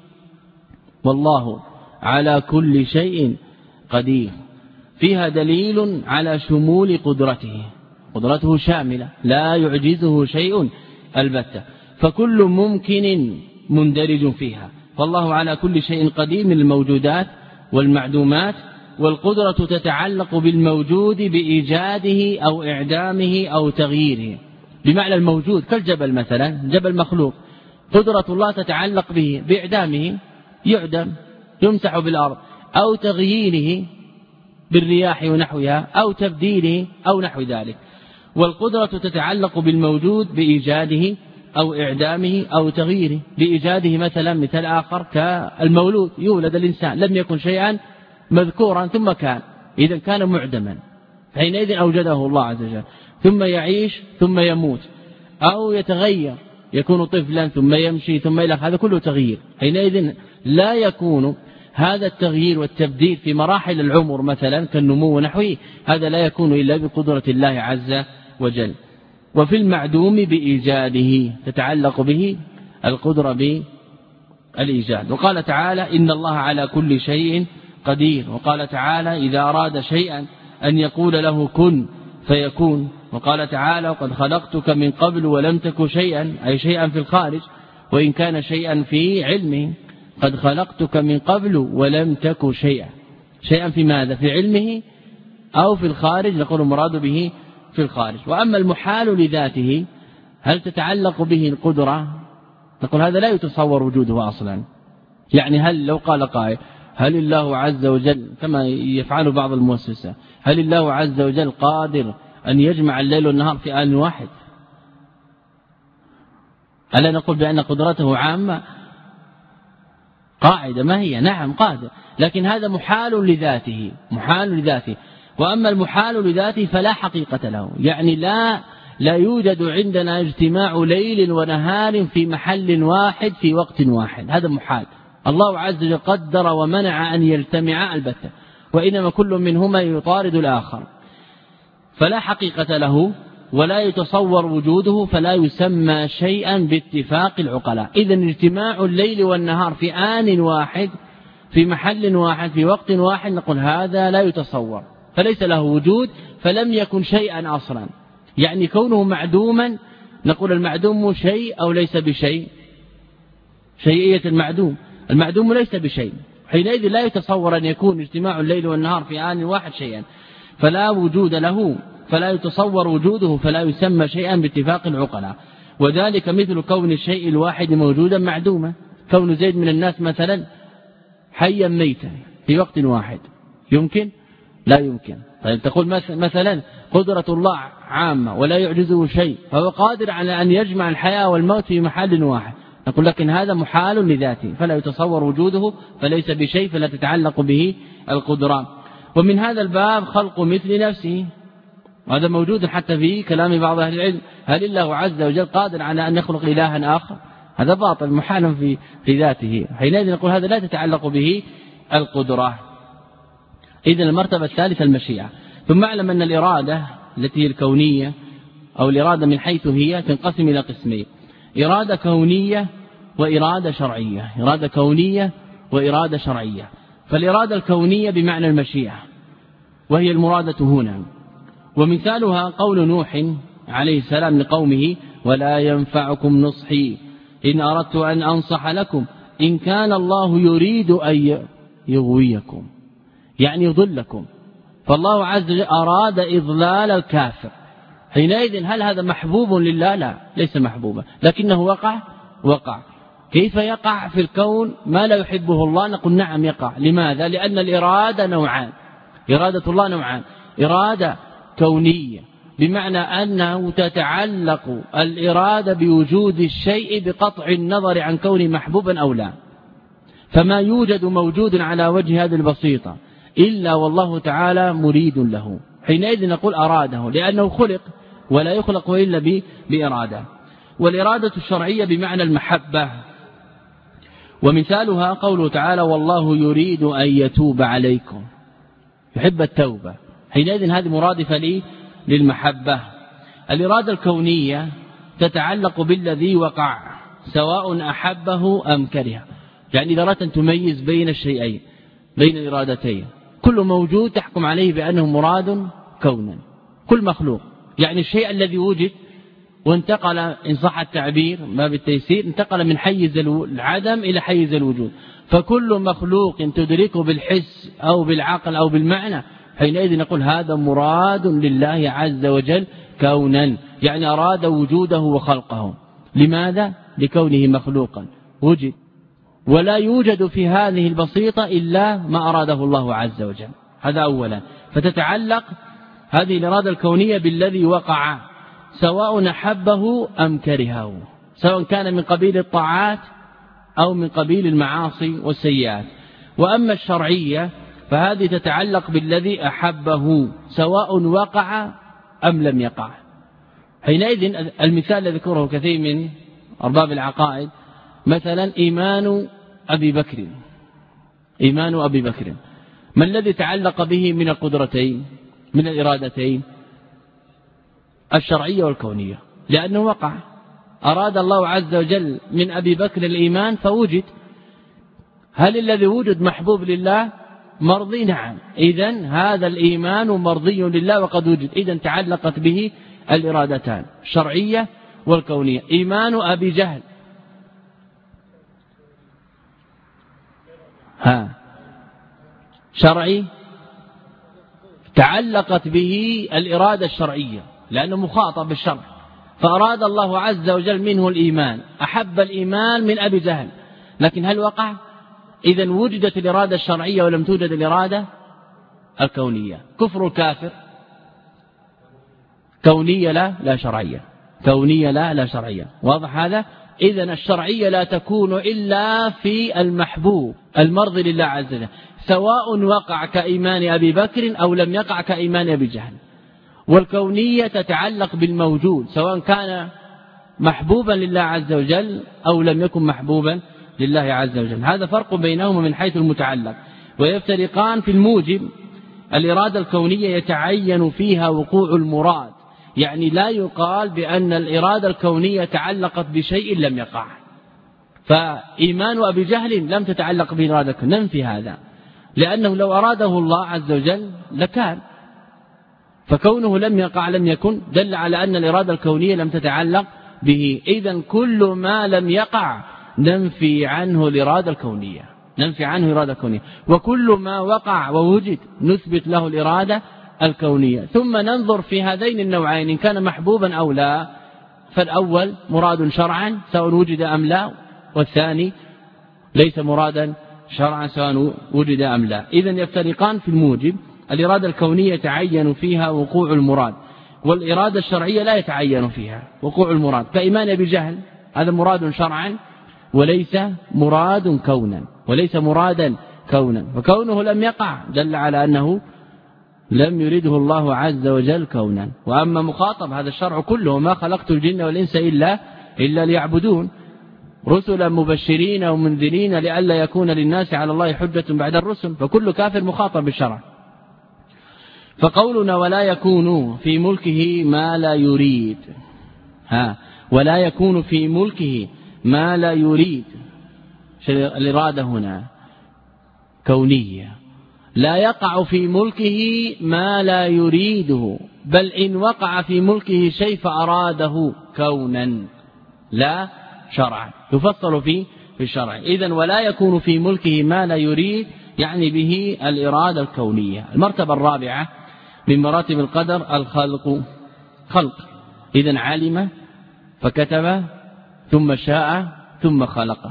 والله على كل شيء قدير، فيها دليل على شمول قدرته، قدرته شاملة لا يعجزه شيء البتة، فكل ممكن مندرج فيها، فالله على كل شيء قدير من الموجودات والمعدومات. والقدرة تتعلق بالموجود بإيجاده أو إعدامه أو تغييره، بمعنى الموجود كالجبل مثلا، جبل مخلوق، قدرة الله تتعلق به بإعدامه، يعدم يمسح بالأرض، أو تغييره بالرياح ونحوها، أو تبديله أو نحو ذلك. والقدرة تتعلق بالموجود بإيجاده أو إعدامه أو تغييره. بإيجاده مثلا مثال آخر كالمولود، يولد الإنسان لم يكن شيئا مذكورا ثم كان، إذا كان معدما، حينئذ أوجده الله عز وجل، ثم يعيش ثم يموت، أو يتغير يكون طفلا ثم يمشي ثم إلى، هذا كله تغيير. حينئذ لا يكون هذا التغيير والتبديل في مراحل العمر مثلا كالنمو ونحوه، هذا لا يكون إلا بقدرة الله عز وجل. وفي المعدوم بإيجاده تتعلق به القدرة بالإيجاد. وقال تعالى إن الله على كل شيء قدير. وقال تعالى إذا أراد شيئا أن يقول له كن فيكون. وقال تعالى وقد خلقتك من قبل ولم تك شيئا، أي شيئا في الخارج، وإن كان شيئا في علمه. قد خلقتك من قبل ولم تك شيئا، شيئا في ماذا؟ في علمه أو في الخارج، نقول المراد به في الخارج. وأما المحال لذاته هل تتعلق به القدرة؟ نقول هذا لا يتصور وجوده أصلا. يعني هل لو قال قائل هل الله عز وجل كما يفعل بعض المؤسسة، هل الله عز وجل قادر أن يجمع الليل والنهار في آن واحد؟ ألا نقول بأن قدرته عامة؟ قاعدة ما هي؟ نعم قادر، لكن هذا محال لذاته، محال لذاته. وأما المحال لذاته فلا حقيقة له، يعني لا يوجد عندنا اجتماع ليل ونهار في محل واحد في وقت واحد، هذا محال. الله عز وجل قدر ومنع أن يجتمعا البتة، وإنما كل منهما يطارد الآخر، فلا حقيقة له ولا يتصور وجوده، فلا يسمى شيئا باتفاق العقلاء. إذن اجتماع الليل والنهار في آن واحد في محل واحد في وقت واحد نقول هذا لا يتصور، فليس له وجود، فلم يكن شيئا أصلا. يعني كونه معدوما نقول المعدوم شيء أو ليس بشيء، شيئية المعدوم، المعدوم ليس بشيء، حينئذ لا يتصور أن يكون اجتماع الليل والنهار في آن واحد شيئا، فلا وجود له، فلا يتصور وجوده، فلا يسمى شيئا باتفاق العقلاء. وذلك مثل كون الشيء الواحد موجودا معدوما، كون زيد من الناس مثلا حيا ميتا في وقت واحد يمكن؟ لا يمكن. طيب تقول مثلا قدرة الله عامة ولا يعجزه شيء، فهو قادر على أن يجمع الحياة والموت في محل واحد، نقول لكن هذا محال لذاته، فلا يتصور وجوده، فليس بشيء، فلا تتعلق به القدرة. ومن هذا الباب خلق مثل نفسه، وهذا موجود حتى في كلام بعض أهل العلم، هل الله عز وجل قادر على أن يخلق إلها آخر؟ هذا باطل محال في ذاته، حينئذ نقول هذا لا تتعلق به القدرة. إذن المرتبة الثالثة المشيئة. ثم اعلم أن الإرادة التي هي الكونية أو الإرادة من حيث هي تنقسم إلى قسمين: إرادة كونية وإرادة شرعية. إرادة كونية وإرادة شرعية. فالإرادة الكونية بمعنى المشيئة، وهي المرادة هنا، ومثالها قول نوح عليه السلام لقومه: ولا ينفعكم نصحي إن أردت أن أنصح لكم إن كان الله يريد أن يغويكم، يعني يضلكم. فالله عز وجل أراد إضلال الكافر، حينئذ هل هذا محبوب لله؟ لا، ليس محبوبا، لكنه وقع. كيف يقع في الكون ما لا يحبه الله؟ نقول نعم يقع. لماذا؟ لأن الإرادة نوعان، إرادة الله نوعان: إرادة كونية بمعنى أنه تتعلق الإرادة بوجود الشيء بقطع النظر عن كونه محبوبا أو لا، فما يوجد موجود على وجه هذه البسيطة إلا والله تعالى مريد له، حينئذ نقول أراده، لأنه خلق ولا يخلق إلا بإرادة. والإرادة الشرعية بمعنى المحبة، ومثالها قوله تعالى: والله يريد أن يتوب عليكم، يحب التوبة، حينئذ هذه مرادفة للمحبة. الإرادة الكونية تتعلق بالذي وقع سواء أحبه أم كره، يعني إذا أردت أن تميز بين الشيئين، بين الإرادتين، كل موجود تحكم عليه بأنه مراد كونا، كل مخلوق، يعني الشيء الذي وجد وانتقل إن صح التعبير ما بالتيسير، انتقل من حيز العدم إلى حيز الوجود، فكل مخلوق تدركه بالحس أو بالعقل أو بالمعنى، حينئذ نقول هذا مراد لله عز وجل كونا، يعني أراد وجوده وخلقه. لماذا؟ لكونه مخلوقا وجد، ولا يوجد في هذه البسيطة إلا ما أراده الله عز وجل، هذا أولا. فتتعلق هذه الإرادة الكونية بالذي وقع سواء أحبه أم كرهه، سواء كان من قبيل الطاعات أو من قبيل المعاصي والسيئات. وأما الشرعية فهذه تتعلق بالذي أحبه سواء وقع أم لم يقع. حينئذ المثال الذي ذكره كثير من أرباب العقائد، مثلا إيمان أبي بكر، إيمان أبي بكر، ما الذي تعلق به من القدرتين من الإرادتين؟ الشرعية والكونية، لأنه وقع، أراد الله عز وجل من أبي بكر الإيمان فوجد. هل الذي وجد محبوب لله؟ مرضي، نعم، إذن هذا الإيمان مرضي لله وقد وجد، إذن تعلقت به الإرادتان الشرعية والكونية. إيمان أبي جهل شرعي، تعلقت به الإرادة الشرعية لأنه مخاطب بالشرع، فأراد الله عز وجل منه الإيمان، أحب الإيمان من أبي جهل، لكن هل وقع؟ إذن وجدت الإرادة الشرعية ولم توجد الإرادة الكونية. كفر الكافر كونية لا شرعية، كونية لا شرعية. واضح هذا؟ إذن الشرعية لا تكون إلا في المحبوب المرضي لله عز وجل، سواء وقع كإيمان أبي بكر أو لم يقع كإيمان أبي جهل. والكونية تتعلق بالموجود سواء كان محبوبا لله عز وجل أو لم يكن محبوبا لله عز وجل. هذا فرق بينهما من حيث المتعلق، ويفترقان في الموجب. الإرادة الكونية يتعين فيها وقوع المراد، يعني لا يقال بأن الإرادة الكونية تعلقت بشيء لم يقع، فإيمان أبي جهل لم تتعلق بإرادة، ننفي هذا، لأنه لو أراده الله عز وجل لكان، فكونه لم يقع لم يكن دل على أن الإرادة الكونية لم تتعلق به. إذن كل ما لم يقع ننفي عنه الإرادة الكونية، ننفي عنه الإرادة الكونية، وكل ما وقع ووجد نثبت له الإرادة الكونية. ثم ننظر في هذين النوعين إن كان محبوبا أو لا، فالأول مراد شرعا سواء وجد أم لا، والثاني ليس مرادا شرعا سواء وجد أم لا. إذن يفترقان في الموجب. الإرادة الكونية يتعين فيها وقوع المراد، والإرادة الشرعية لا يتعين فيها وقوع المراد، كإيمان أبي جهل هذا مراد شرعا وليس مراد كونا، وليس مرادا كونا، فكونه لم يقع دل على أنه لم يرده الله عز وجل كونا. وأما مخاطب هذا الشرع كله ما خلقت الجن والإنس إلا ليعبدون، رسلا مبشرين ومنذرين لئلا يكون للناس على الله حجة بعد الرسل، فكل كافر مخاطب بالشرع. فقولنا ولا يكون في ملكه ما لا يريد، ولا يكون في ملكه ما لا يريد، الإرادة هنا كونية، لا يقع في ملكه ما لا يريده، بل إن وقع في ملكه شيء فأراده كونا لا شرعا، يفصل في الشرع. إذن ولا يكون في ملكه ما لا يريد يعني به الإرادة الكونية. المرتبة الرابعة من مراتب القدر الخلق، خلق. إذن علم فكتب ثم شاء ثم خلق.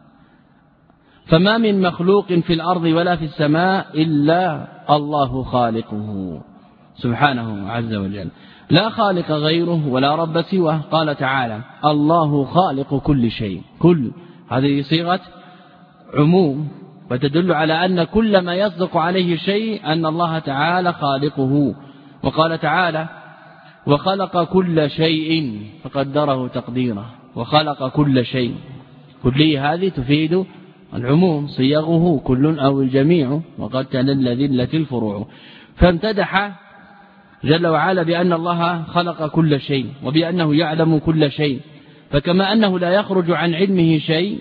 فما من مخلوق في الأرض ولا في السماء إلا الله خالقه سبحانه عز وجل، لا خالق غيره ولا رب سواه. قال تعالى الله خالق كل شيء، كل هذه صيغة عموم، وتدل على أن كل ما يصدق عليه شيء أن الله تعالى خالقه. وقال تعالى وخلق كل شيء فقدره تقديره، وخلق كل شيء، كلية هذه تفيد العموم، صيغه كل أو الجميع، وقد تنل ذلة الفروع. فامتدح جل وعلا بأن الله خلق كل شيء وبأنه يعلم كل شيء، فكما أنه لا يخرج عن علمه شيء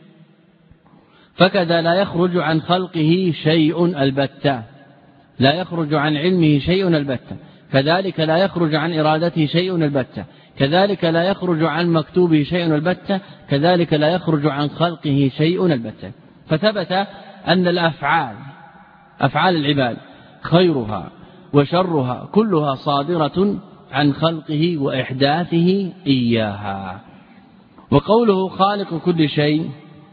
فكذا لا يخرج عن خلقه شيء البتة، لا يخرج عن علمه شيء البتة، كذلك لا يخرج عن إرادته شيء البتة، كذلك لا يخرج عن مكتوبه شيء البتة، كذلك لا يخرج عن خلقه شيء البتة. فثبت أن الأفعال، أفعال العباد خيرها وشرها كلها صادرة عن خلقه وإحداثه إياها. وقوله خالق كل شيء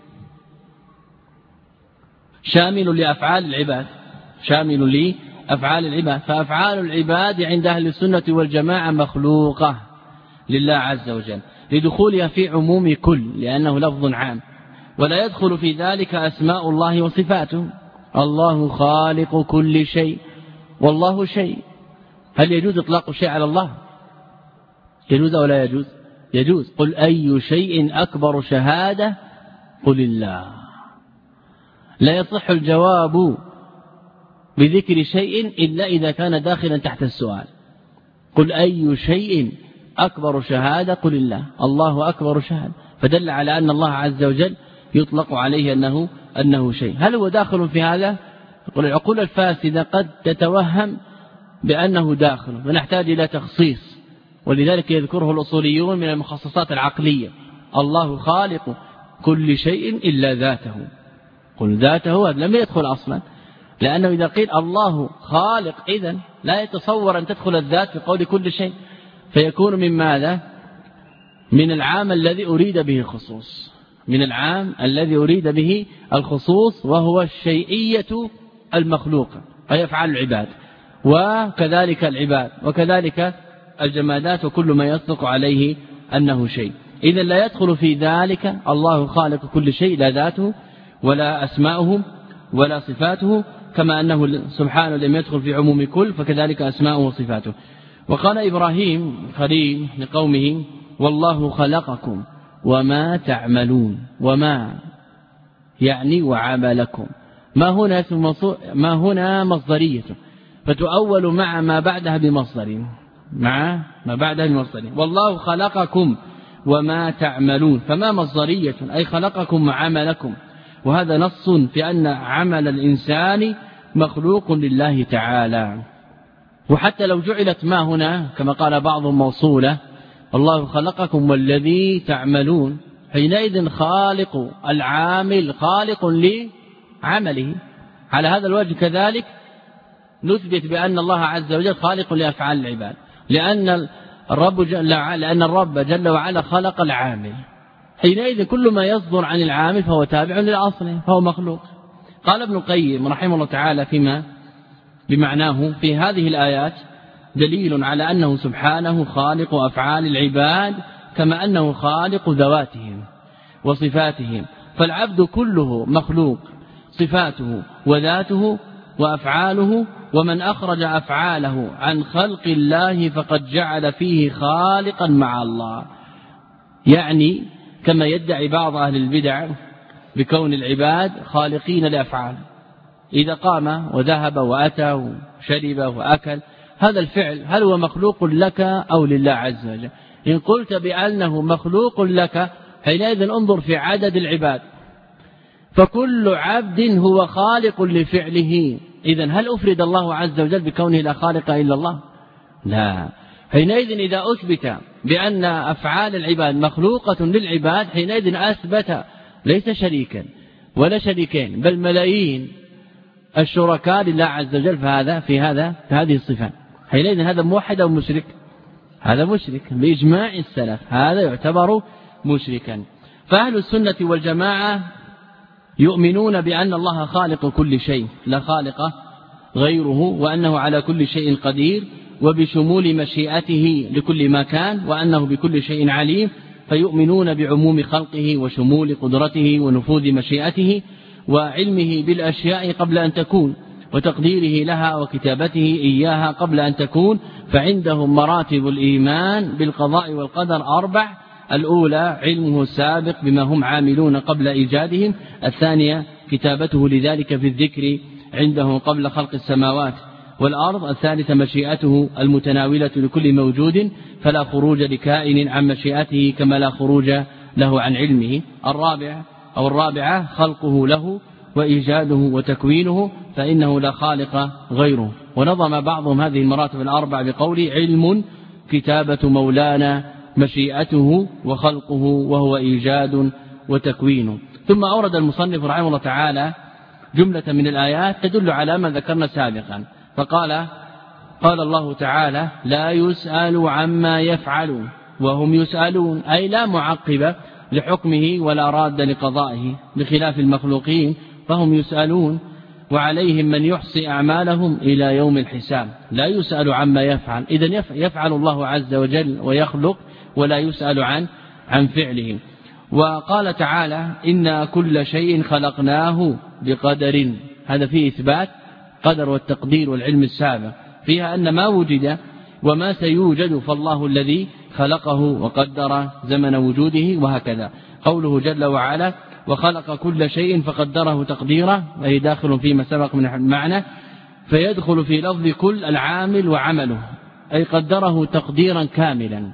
شامل لأفعال العباد، شامل لأفعال العباد، فأفعال العباد عند أهل السنة والجماعة مخلوقة لله عز وجل لدخولها في عموم كل، لأنه لفظ عام، ولا يدخل في ذلك أسماء الله وصفاته. الله خالق كل شيء والله شيء. هل يجوز إطلاق الشيء على الله؟ يجوز أو لا يجوز؟ يجوز. قل أي شيء أكبر شهادة؟ قل الله. لا يصح الجواب بذكر شيء إلا إذا كان داخلا تحت السؤال. قل أي شيء أكبر شهادة؟ قل الله. الله أكبر شهادة، فدل على أن الله عز وجل يطلق عليه أنه شيء. هل هو داخل في هذا؟ يقول العقول الفاسدة قد تتوهم بأنه داخل، ونحتاج إلى تخصيص، ولذلك يذكره الأصوليون من المخصصات العقلية. الله خالق كل شيء إلا ذاته. قل ذاته لم يدخل أصلا، لأنه إذا قيل الله خالق إذن لا يتصور أن تدخل الذات في قول كل شيء، فيكون من ماذا؟ من العام الذي أريد به الخصوص. من العام الذي أريد به الخصوص، وهو الشيئية المخلوقة أي أفعال العباد، وكذلك العباد وكذلك الجمادات وكل ما يصدق عليه أنه شيء. إذا لا يدخل في ذلك الله خالق كل شيء، لا ذاته ولا أسماؤه ولا صفاته، كما أنه سبحانه لم يدخل في عموم كل، فكذلك أسماؤه وصفاته. وقال إبراهيم خليل لقومه والله خلقكم وما تعملون، وما يعني وعملكم، ما هنا مصدرية، فتؤول مع ما بعدها بمصدر، مع ما بعدها بمصدر. والله خلقكم وما تعملون، فما مصدرية أي خلقكم وعملكم، وهذا نص في أن عمل الإنسان مخلوق لله تعالى. وحتى لو جعلت ما هنا كما قال بعضهم موصولة، الله خلقكم والذي تعملون، حينئذ خالق العامل خالق لعمله. على هذا الوجه كذلك نثبت بأن الله عز وجل خالق لأفعال العباد، لأن الرب جل وعلا خلق العامل، حينئذ كل ما يصدر عن العامل فهو تابع للأصل، فهو مخلوق. قال ابن القيم رحمه الله تعالى فيما بمعناه في هذه الآيات دليل على أنه سبحانه خالق أفعال العباد كما أنه خالق ذواتهم وصفاتهم، فالعبد كله مخلوق، صفاته وذاته وأفعاله، ومن أخرج أفعاله عن خلق الله فقد جعل فيه خالقا مع الله. يعني كما يدعي بعض أهل البدع بكون العباد خالقين لأفعال، إذا قام وذهب وأتى وشرب وأكل، هذا الفعل هل هو مخلوق لك أو لله عز وجل؟ إن قلت بأنه مخلوق لك حينئذ انظر في عدد العباد، فكل عبد هو خالق لفعله. إذن هل أفرد الله عز وجل بكونه لا خالق إلا الله؟ لا. حينئذ إذا أثبت بأن أفعال العباد مخلوقة للعباد، حينئذ أثبت ليس شريكا ولا شريكين بل ملايين الشركاء لله عز وجل في هذه الصفات. حينئذ هذا موحد أو مشرك؟ هذا مشرك بإجماع السلف، هذا يعتبر مشركا. فأهل السنة والجماعة يؤمنون بأن الله خالق كل شيء لا خالق غيره، وأنه على كل شيء قدير، وبشمول مشيئته لكل ما كان، وأنه بكل شيء عليم، فيؤمنون بعموم خلقه وشمول قدرته ونفوذ مشيئته وعلمه بالأشياء قبل أن تكون، وتقديره لها وكتابته إياها قبل أن تكون. فعندهم مراتب الإيمان بالقضاء والقدر 4: الأولى علمه السابق بما هم عاملون قبل إيجادهم، الثانية كتابته لذلك في الذكر عنده قبل خلق السماوات والأرض، الثالثة مشيئته المتناولة لكل موجود فلا خروج لكائن عن مشيئته كما لا خروج له عن علمه، الرابعة خلقه له وإيجاده وتكوينه فإنه لا خالق غيره. ونظم بعضهم هذه المراتب 4 بقول علم كتابة مولانا مشيئته وخلقه وهو إيجاد وتكوين. ثم أورد المصنف رحمه الله تعالى جملة من الآيات تدل على ما ذكرنا سابقا، فقال الله تعالى لا يسأل عما يفعل وهم يسألون، أي لا معقب لحكمه ولا راد لقضائه، بخلاف المخلوقين فهم يسألون وعليهم من يحصي أعمالهم إلى يوم الحساب. لا يسأل عما يفعل، إذن يفعل الله عز وجل ويخلق ولا يسأل عن فعله. وقال تعالى إنا كل شيء خلقناه بقدر، هذا فيه إثبات قدر والتقدير والعلم السابق، فيها أن ما وجد وما سيوجد فالله الذي خلقه وقدر زمن وجوده، وهكذا قوله جل وعلا وخلق كل شيء فقدره تقديرا، وهي داخل فيما سبق من المعنى، فيدخل في لفظ كل العامل وعمله، أي قدره تقديرا كاملا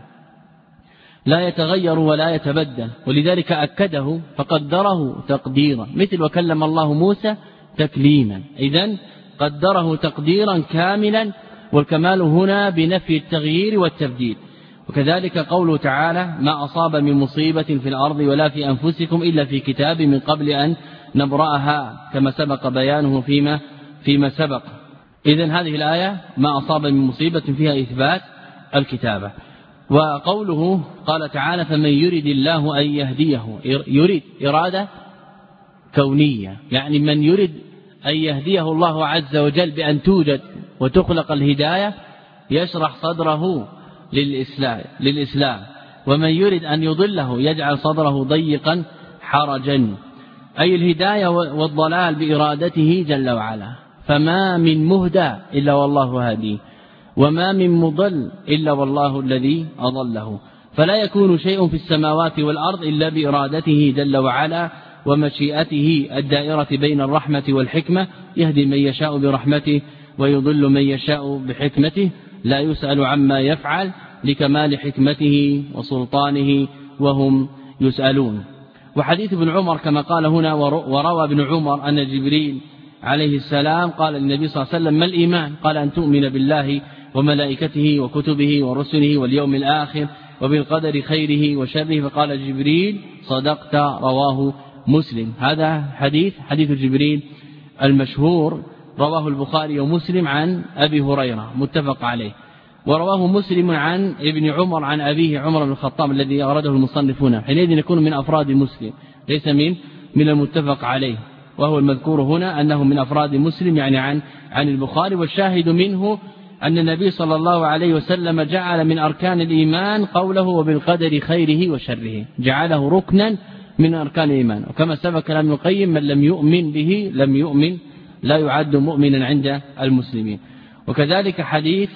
لا يتغير ولا يتبدل، ولذلك أكده فقدره تقديرا، مثل وكلم الله موسى تكليما، إذن قدره تقديرا كاملا، والكمال هنا بنفي التغيير والتبديل. وكذلك قوله تعالى ما أصاب من مصيبة في الأرض ولا في أنفسكم إلا في كتاب من قبل أن نبرأها، كما سبق بيانه فيما سبق. إذن هذه الآية ما أصاب من مصيبة فيها إثبات الكتابة. وقوله قال تعالى فمن يرد الله أن يهديه، يريد إرادة كونية، يعني من يرد أن يهديه الله عز وجل بأن توجد وتخلق الهداية يشرح صدره للإسلام، ومن يرد أن يضله يجعل صدره ضيقا حرجا، أي الهداية والضلال بإرادته جل وعلا. فما من مهدى إلا والله هاديه، وما من مضل إلا والله الذي أضله، فلا يكون شيء في السماوات والأرض إلا بإرادته جل وعلا ومشيئته الدائرة بين الرحمة والحكمة، يهدي من يشاء برحمته ويضل من يشاء بحكمته، لا يسأل عما يفعل لكمال حكمته وسلطانه وهم يسألون. وحديث ابن عمر كما قال هنا، وروى ابن عمر أن جبريل عليه السلام قال للنبي صلى الله عليه وسلم ما الإيمان؟ قال أن تؤمن بالله وملائكته وكتبه ورسله واليوم الآخر وبالقدر خيره وشره، فقال جبريل صدقت، رواه مسلم. هذا حديث جبريل المشهور، رواه البخاري ومسلم عن أبي هريرة متفق عليه، ورواه مسلم عن ابن عمر عن أبيه عمر بن الخطاب الذي أورده المصنف هنا، حينئذ يكون من أفراد مسلم ليس من المتفق عليه، وهو المذكور هنا أنه من أفراد مسلم يعني عن البخاري. والشاهد منه أن النبي صلى الله عليه وسلم جعل من أركان الإيمان قوله وبالقدر خيره وشره، جعله ركنا من أركان الإيمان. وكما سبق كلام ابن القيم من لم يؤمن به لم يؤمن، لا يعد مؤمنا عند المسلمين. وكذلك حديث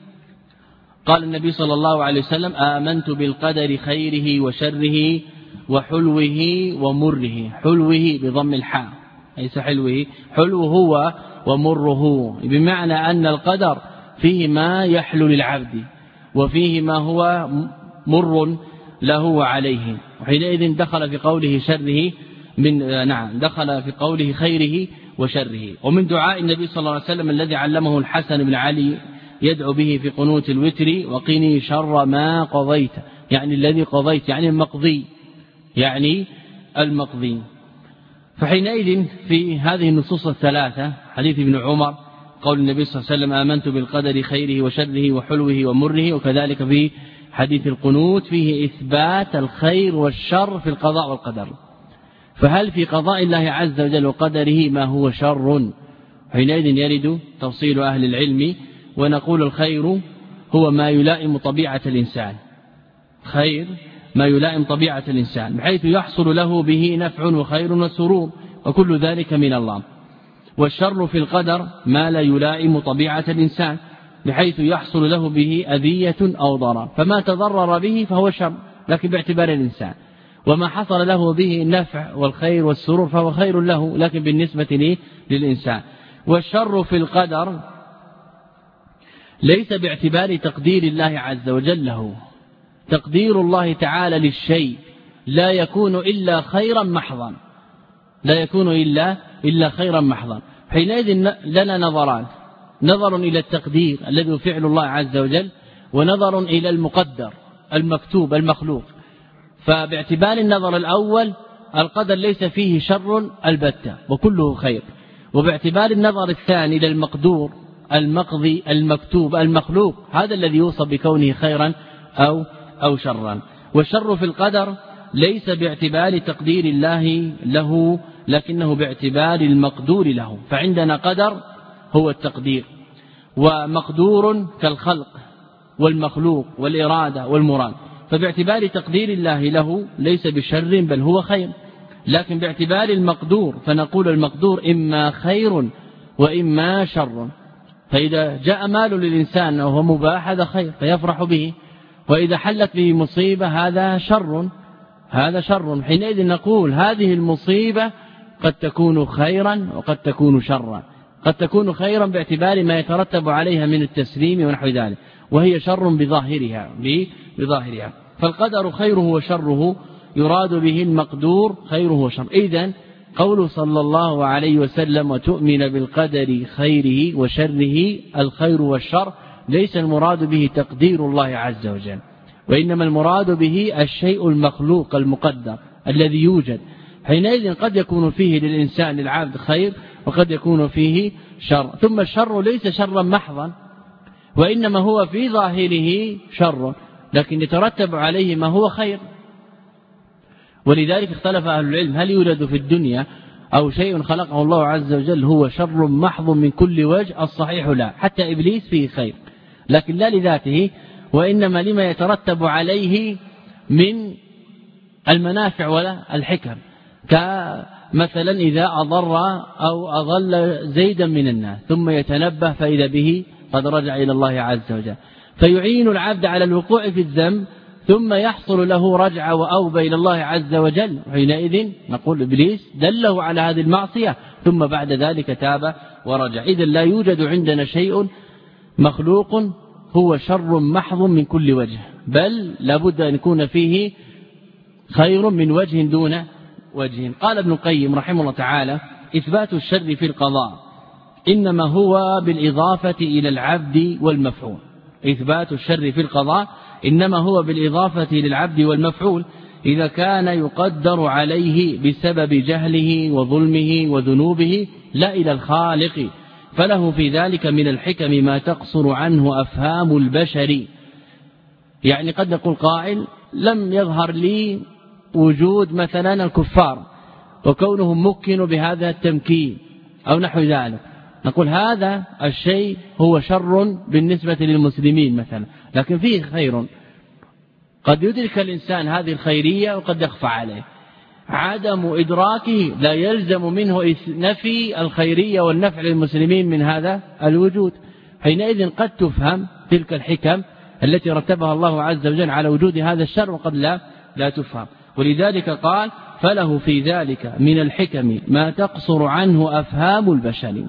قال النبي صلى الله عليه وسلم آمنت بالقدر خيره وشره وحلوه ومره، حلوه بضم الحاء ليس حلوه، حلو هو ومره، بمعنى أن القدر فيه ما يحلو للعبد وفيه ما هو مر له وعليه، وحينئذ دخل في قوله شره دخل في قوله خيره وشره. ومن دعاء النبي صلى الله عليه وسلم الذي علمه الحسن بن علي يدعو به في قنوت الوتر وقني شر ما قضيت، يعني الذي قضيت يعني المقضي. فحينئذ في هذه النصوص الثلاثة حديث ابن عمر، قول النبي صلى الله عليه وسلم آمنت بالقدر خيره وشره وحلوه ومره، وكذلك في حديث القنوت فيه إثبات الخير والشر في القضاء والقدر. فهل في قضاء الله عز وجل وقدره ما هو شر؟ حينئذ يرد تفصيل أهل العلم، ونقول الخير هو ما يلائم طبيعة الإنسان، خير ما يلائم طبيعة الإنسان بحيث يحصل له به نفع وخير وسرور، وكل ذلك من الله. والشر في القدر ما لا يلائم طبيعة الإنسان بحيث يحصل له به أذية أو ضرر، فما تضرر به فهو شر لكن باعتبار الإنسان، وما حصل له به النفع والخير والسرور فهو خير له لكن بالنسبة للإنسان. والشر في القدر ليس باعتبار تقدير الله عز وجل له، تقدير الله تعالى للشيء لا يكون إلا خيرا محضا، لا يكون إلا خيرا محضا. حينئذ لنا نظران، نظر إلى التقدير الذي فعل الله عز وجل، ونظر إلى المقدر المكتوب المخلوق. فباعتبار النظر الأول القدر ليس فيه شر البتة وكله خير، وباعتبار النظر الثاني إلى المقدور المقضي المكتوب المخلوق هذا الذي يوصف بكونه خيرا أو شرا. والشر في القدر ليس باعتبار تقدير الله له لكنه باعتبار المقدور له، فعندنا قدر هو التقدير، ومقدور كالخلق والمخلوق والإرادة والمراد، فباعتبار تقدير الله له ليس بشر بل هو خير، لكن باعتبار المقدور فنقول المقدور إما خير وإما شر. فإذا جاء مال للإنسان وهو مباح هذا خير فيفرح به، وإذا حلت به مصيبة هذا شر، حينئذ نقول هذه المصيبة قد تكون خيرا وقد تكون شرا، قد تكون خيرا باعتبار ما يترتب عليها من التسليم ونحو ذلك، وهي شر بظاهرها. فالقدر خيره وشره يراد به المقدور خيره وشره. إذن قول صلى الله عليه وسلم وتؤمن بالقدر خيره وشره، الخير والشر ليس المراد به تقدير الله عز وجل، وإنما المراد به الشيء المخلوق المقدر الذي يوجد. حينئذ قد يكون فيه للإنسان العبد خير وقد يكون فيه شر. ثم الشر ليس شرا محضا، وإنما هو في ظاهره شر، لكن يترتب عليه ما هو خير. ولذلك اختلف أهل العلم هل يوجد في الدنيا أو شيء خلقه الله عز وجل هو شر محض من كل وجه؟ الصحيح لا، حتى إبليس فيه خير، لكن لا لذاته، وإنما لما يترتب عليه من المنافع ولا الحكم، كمثلا إذا أضر أو أضل زيدا من الناس ثم يتنبه فإذا به قد رجع إلى الله عز وجل، فيعين العبد على الوقوع في الذنب ثم يحصل له رجعة وأوبة إلى الله عز وجل، حينئذ نقول إبليس دله على هذه المعصية ثم بعد ذلك تاب ورجع. إذن لا يوجد عندنا شيء مخلوق هو شر محض من كل وجه، بل لابد أن يكون فيه خير من وجه دون وجه. قال ابن القيم رحمه الله تعالى: إثبات الشر في القضاء إنما هو بالإضافة إلى العبد والمفعول. إثبات الشر في القضاء إنما هو بالإضافة للعبد والمفعول إذا كان يقدر عليه بسبب جهله وظلمه وذنوبه لا إلى الخالق، فله في ذلك من الحكم ما تقصر عنه أفهام البشر. يعني قد يقول قائل: لم يظهر لي وجود مثلا الكفار وكونهم مكنوا بهذا التمكين أو نحو ذلك، نقول هذا الشيء هو شر بالنسبة للمسلمين مثلا، لكن فيه خير، قد يدرك الإنسان هذه الخيرية وقد يخفى عليه. عدم إدراكه لا يلزم منه نفي الخيرية والنفع للمسلمين من هذا الوجود، حينئذ قد تفهم تلك الحكم التي رتبها الله عز وجل على وجود هذا الشر وقد لا تفهم. ولذلك قال: فله في ذلك من الحكم ما تقصر عنه أفهام البشر.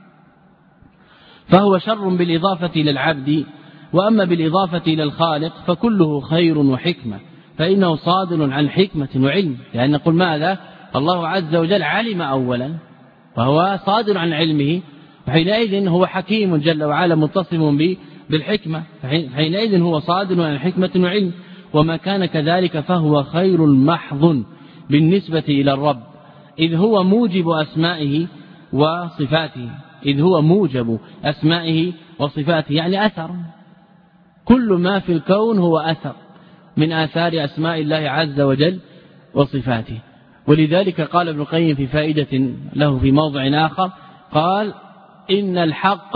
فهو شر بالإضافة إلى العبد، وأما بالإضافة إلى الخالق فكله خير وحكمة، فإنه صادر عن حكمة وعلم، لأن نقول ماذا؟ الله عز وجل علم أولا وهو صادر عن علمه، وحينئذ هو حكيم جل وعلا متصف بالحكمة، حينئذ هو صادر عن حكمة وعلم. وما كان كذلك فهو خير محض بالنسبة إلى الرب، إذ هو موجب أسمائه وصفاته، إذ هو موجب أسمائه وصفاته، يعني أثر، كل ما في الكون هو أثر من آثار أسماء الله عز وجل وصفاته. ولذلك قال ابن القيم في فائدة له في موضع آخر، قال: إن الحق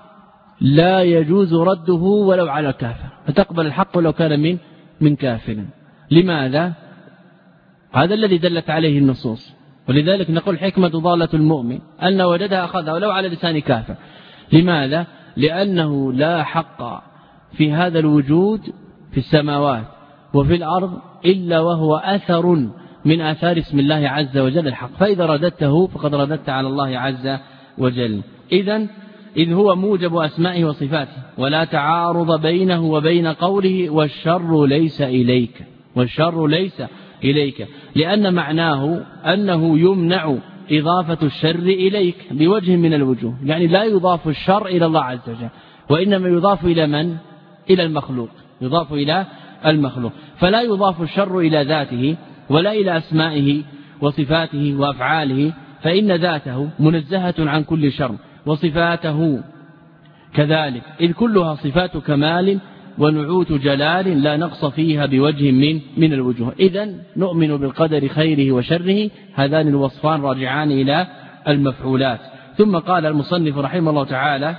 لا يجوز رده ولو على الكافر، فتقبل الحق ولو كان من كافر. لماذا؟ هذا الذي دلت عليه النصوص. ولذلك نقول حكمة ضالة المؤمن أن وجدها أخذها ولو على لسان كافر. لماذا؟ لأنه لا حق في هذا الوجود في السماوات وفي الأرض إلا وهو أثر من آثار اسم الله عز وجل الحق، فإذا رددته فقد رددت على الله عز وجل. إذ هو موجب أسمائه وصفاته، ولا تعارض بينه وبين قوله: والشر ليس إليك، والشر ليس إليك، لأن معناه أنه يمنع إضافة الشر إليك بوجه من الوجوه، يعني لا يضاف الشر إلى الله عز وجل، وإنما يضاف إلى من؟ إلى المخلوق، يضاف إلى المخلوق، فلا يضاف الشر إلى ذاته ولا إلى أسمائه وصفاته وأفعاله، فإن ذاته منزهة عن كل شر، وصفاته كذلك، إذ كلها صفات كمال ونعوت جلال لا نقص فيها بوجه من الوجوه. إذن نؤمن بالقدر خيره وشره، هذان الوصفان راجعان إلى المفعولات. ثم قال المصنف رحمه الله تعالى: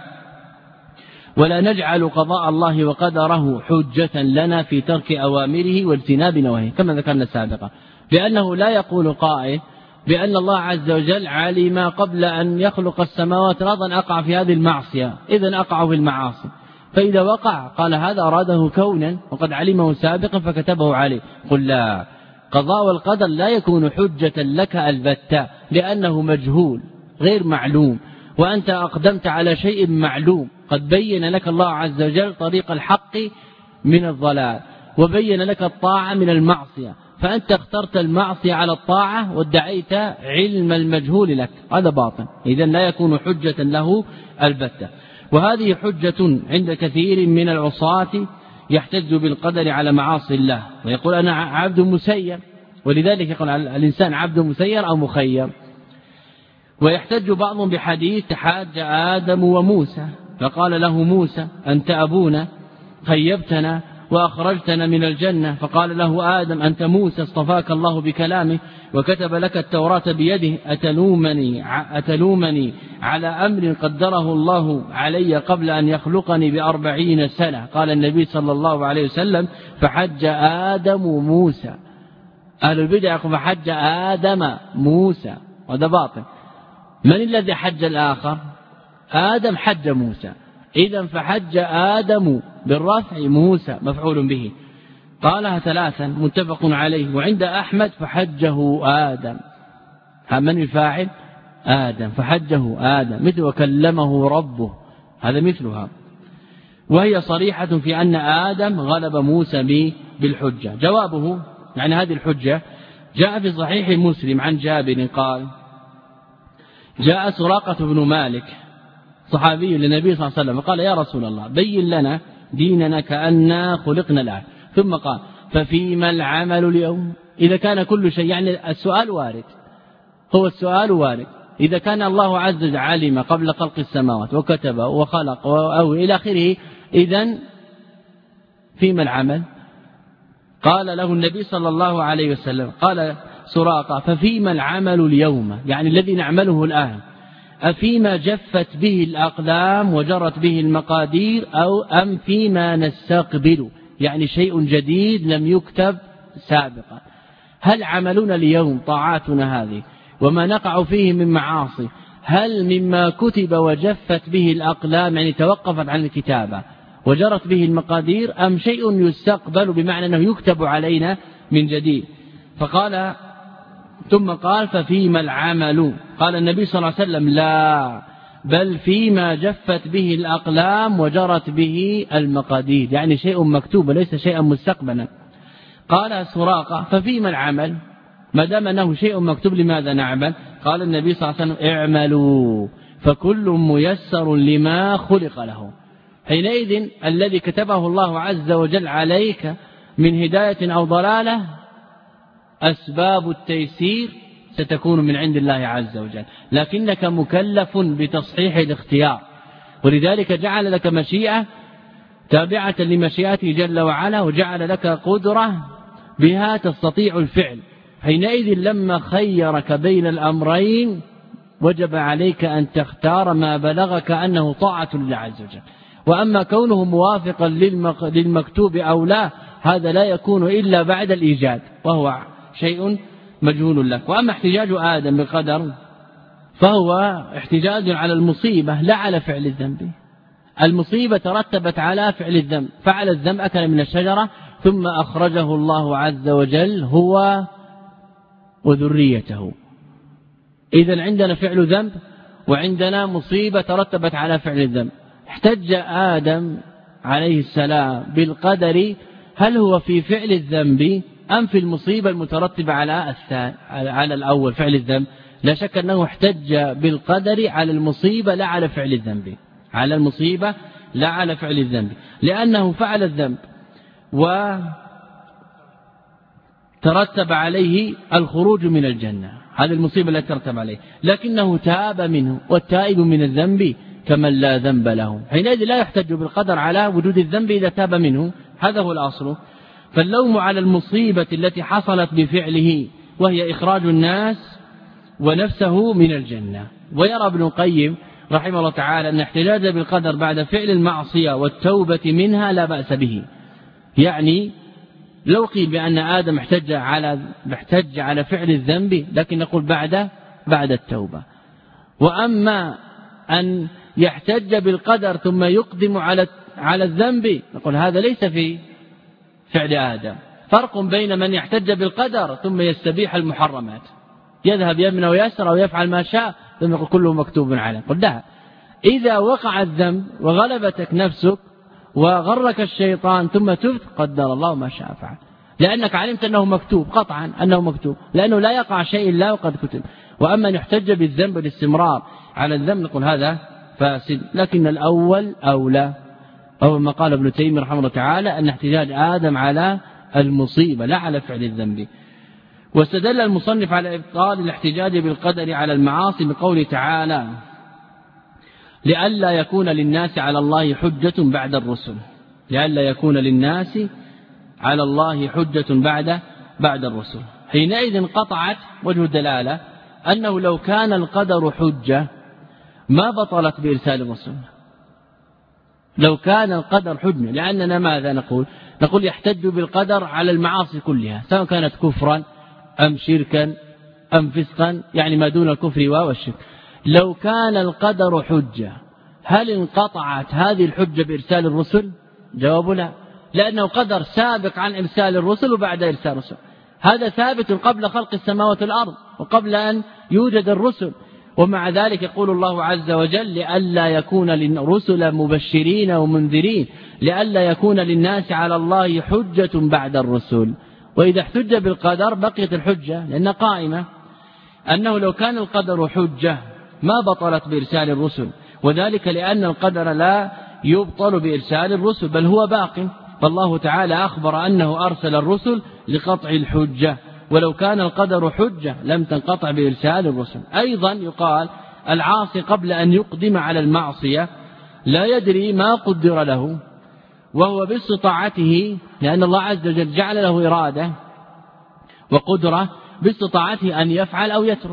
ولا نجعل قضاء الله وقدره حجة لنا في ترك أوامره واجتناب نواهيه، كما ذكرنا سابقا، لأنه لا يقول قائل بأن الله عز وجل علم قبل أن يخلق السماوات والأرض أقع في هذه المعصية، إذن أقع في المعاصي، فإذا وقع قال هذا أراده كونا وقد علمه سابقا فكتبه عليه. قل لا، قضاء والقدر لا يكون حجة لك البتة، لأنه مجهول غير معلوم، وأنت أقدمت على شيء معلوم، قد بين لك الله عز وجل طريق الحق من الضلال، وبين لك الطاعة من المعصية، فأنت اخترت المعصية على الطاعة وادعيت علم المجهول لك، هذا باطل، إذن لا يكون حجة له البتة. وهذه حجة عند كثير من العصاة يحتج بالقدر على معاصي الله، ويقول أنا عبد مسير، ولذلك يقول الإنسان عبد مسير أو مخير. ويحتج بعضهم بحديث تحاج آدم وموسى، فقال له موسى: أنت أبونا خيبتنا وأخرجتنا من الجنة. فقال له آدم أنت موسى اصطفاك الله بكلامه وكتب لك التوراة بيده أتلومني على أمر قدره الله علي قبل أن يخلقني ب40 سنة. قال النبي صلى الله عليه وسلم فحج آدم موسى. أهل البدع فحج آدم موسى، وهذا باطل. من الذي حج الآخر؟ آدم حج موسى، إذن فحج آدم بالرفع موسى مفعول به. قالها 3 متفق عليه. وعند أحمد فحجه آدم، من الفاعل؟ آدم، فحجه آدم مثل وكلمه ربه، هذا مثلها، وهي صريحة في أن آدم غلب موسى بالحجة. جوابه يعني هذه الحجة جاء في صحيح مسلم عن جابر قال جاء سراقة بن مالك صحابي للنبي صلى الله عليه وسلم قال يا رسول الله بين لنا ديننا كأننا خلقنا الآن. ثم قال ففيما العمل اليوم؟ إذا كان كل شيء، يعني السؤال وارد، هو السؤال وارد، إذا كان الله عز وجل علم قبل خلق السماوات وكتب وخلق أو إلى آخره، إذن فيما العمل؟ قال له النبي صلى الله عليه وسلم قال سراقة ففيما العمل اليوم، يعني الذي نعمله الآن، أفيما جفت به الأقلام وجرت به المقادير أم فيما نستقبل، يعني شيء جديد لم يكتب سابقا. هل عملنا اليوم طاعاتنا هذه وما نقع فيه من معاصي هل مما كتب وجفت به الأقلام، يعني توقفت عن الكتابة وجرت به المقادير، أم شيء يستقبل بمعنى أنه يكتب علينا من جديد؟ فقال ثم قال ففيما العمل؟ قال النبي صلى الله عليه وسلم لا، بل فيما جفت به الأقلام وجرت به المقادير، يعني شيء مكتوب ليس شيئا مستقبلا. قال سراقة ففيما العمل؟ ما دام أنه شيء مكتوب لماذا نعمل؟ قال النبي صلى الله عليه وسلم اعملوا فكل ميسر لما خلق له. حينئذ الذي كتبه الله عز وجل عليك من هداية أو ضلالة أسباب التيسير ستكون من عند الله عز وجل، لكنك مكلف بتصحيح الاختيار، ولذلك جعل لك مشيئة تابعة لمشيئته جل وعلا، وجعل لك قدرة بها تستطيع الفعل. حينئذ لما خيرك بين الأمرين وجب عليك أن تختار ما بلغك أنه طاعة لله عز وجل. وأما كونه موافقا للمكتوب أو لا، هذا لا يكون إلا بعد الإيجاد، وهو شيء مجهول لك. وأما احتجاج آدم بالقدر فهو احتجاج على المصيبة لا على فعل الذنب. المصيبة ترتبت على فعل الذنب، فعل الذنب أكل من الشجرة ثم أخرجه الله عز وجل هو وذريته. إذن عندنا فعل ذنب وعندنا مصيبة ترتبت على فعل الذنب. احتج آدم عليه السلام بالقدر، هل هو في فعل الذنب أم في المصيبة المترتبة على الأول فعل الذنب؟ لا شك أنه احتج بالقدر على المصيبة لا على فعل الذنب، على المصيبة لا على فعل الذنب، لأنه فعل الذنب وترتب عليه الخروج من الجنة، هذه المصيبة التي ترتب عليه، لكنه تاب منه، والتائب من الذنب كمن لا ذنب له. حينئذ لا يحتج بالقدر على وجود الذنب إذا تاب منه، هذا هو الأصل. فاللوم على المصيبة التي حصلت بفعله وهي إخراج الناس ونفسه من الجنة. ويرى ابن القيم رحمه الله تعالى أن احتجاج بالقدر بعد فعل المعصية والتوبة منها لا بأس به، يعني لو قيل بأن آدم احتج على فعل الذنب، لكن نقول بعد التوبة. وأما أن يحتج بالقدر ثم يقدم على الذنب، نقول هذا ليس في فعل آدم. فرق بين من يحتج بالقدر ثم يستبيح المحرمات، يذهب يمنى ويسر أو يفعل ما شاء ثم يقول كله مكتوب عليه. قل لا، إذا وقع الذنب وغلبتك نفسك وغرك الشيطان ثم تبت، قدر الله ما شاء فعل، لأنك علمت أنه مكتوب قطعا، أنه مكتوب، لأنه لا يقع شيء إلا وقد كتب. وأما أن يحتج بالذنب والاستمرار على الذنب نقول هذا فاسد، لكن الأول أولى، أو ما قال ابن تيمية رحمه الله تعالى أن احتجاج آدم على المصيبة لا على فعل الذنب. واستدل المصنف على إبطال الاحتجاج بالقدر على المعاصي بقوله تعالى لئلا يكون للناس على الله حجة بعد الرسل، لئلا يكون للناس على الله حجة بعد الرسل. حينئذ قطعت وجه الدلالة أنه لو كان القدر حجة ما بطلت بإرسال الرسل. لو كان القدر حجة، لأننا ماذا نقول يحتج بالقدر على المعاصي كلها سواء كانت كفرا أم شركا أم فسقا، يعني ما دون الكفر والشرك. لو كان القدر حجة هل انقطعت هذه الحجة بإرسال الرسل؟ جواب لا، لأنه قدر سابق عن إرسال الرسل وبعد إرسال الرسل. هذا ثابت قبل خلق السماوات والأرض وقبل أن يوجد الرسل. ومع ذلك يقول الله عز وجل لئلا يكون للرسل مبشرين ومنذرين لئلا يكون للناس على الله حجة بعد الرسل. وإذا احتج بالقدر بقيت الحجة لأن قائمة، أنه لو كان القدر حجة ما بطلت بإرسال الرسل، وذلك لأن القدر لا يبطل بإرسال الرسل بل هو باق. فالله تعالى أخبر أنه أرسل الرسل لقطع الحجة، ولو كان القدر حجة لم تنقطع بإرسال الرسل. أيضا يقال العاصي قبل أن يقدم على المعصية لا يدري ما قدر له، وهو باستطاعته، لأن الله عز وجل جعل له إرادة وقدرة باستطاعته أن يفعل أو يترك،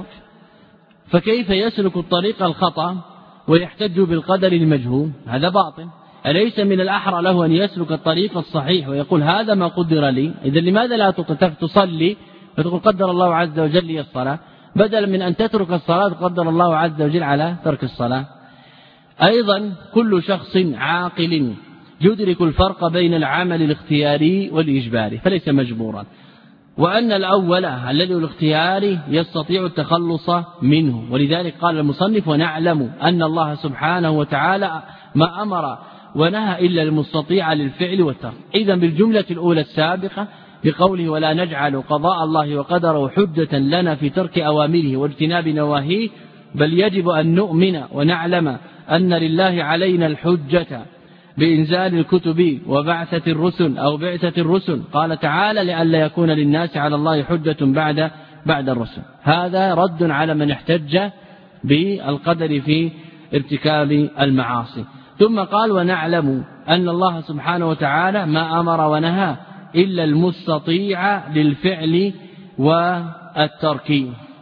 فكيف يسلك الطريق الخطأ ويحتج بالقدر المجهول؟ هذا باطل. أليس من الأحرى له أن يسلك الطريق الصحيح ويقول هذا ما قدر لي؟ إذا لماذا لا تصلي فتقول قدر الله عز وجل لي الصلاة، بدلا من أن تترك الصلاة قدر الله عز وجل على ترك الصلاة؟ أيضا كل شخص عاقل يدرك الفرق بين العمل الاختياري والإجباري فليس مجبورا، وأن الأول الذي هو الاختياري يستطيع التخلص منه. ولذلك قال المصنف ونعلم أن الله سبحانه وتعالى ما أمر ونهى إلا المستطيع للفعل والترك. إذا بالجملة الأولى السابقة بقوله ولا نجعل قضاء الله وقدره حجة لنا في ترك أوامره واجتناب نواهيه، بل يجب أن نؤمن ونعلم أن لله علينا الحجة بإنزال الكتب وبعثة الرسل أو بعثة الرسل. قال تعالى لئلا يكون للناس على الله حجة بعد الرسل. هذا رد على من احتج بالقدر في ارتكاب المعاصي. ثم قال ونعلم أن الله سبحانه وتعالى ما أمر ونهى إلا المستطيع للفعل والترك،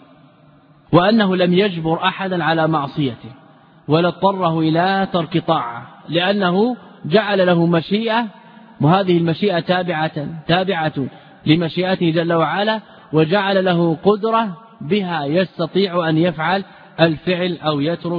وأنه لم يجبر أحدا على معصيته ولا اضطره إلى ترك طاعة، لأنه جعل له مشيئة، وهذه المشيئة تابعة لمشيئته جل وعلا، وجعل له قدرة بها يستطيع أن يفعل الفعل أو يترك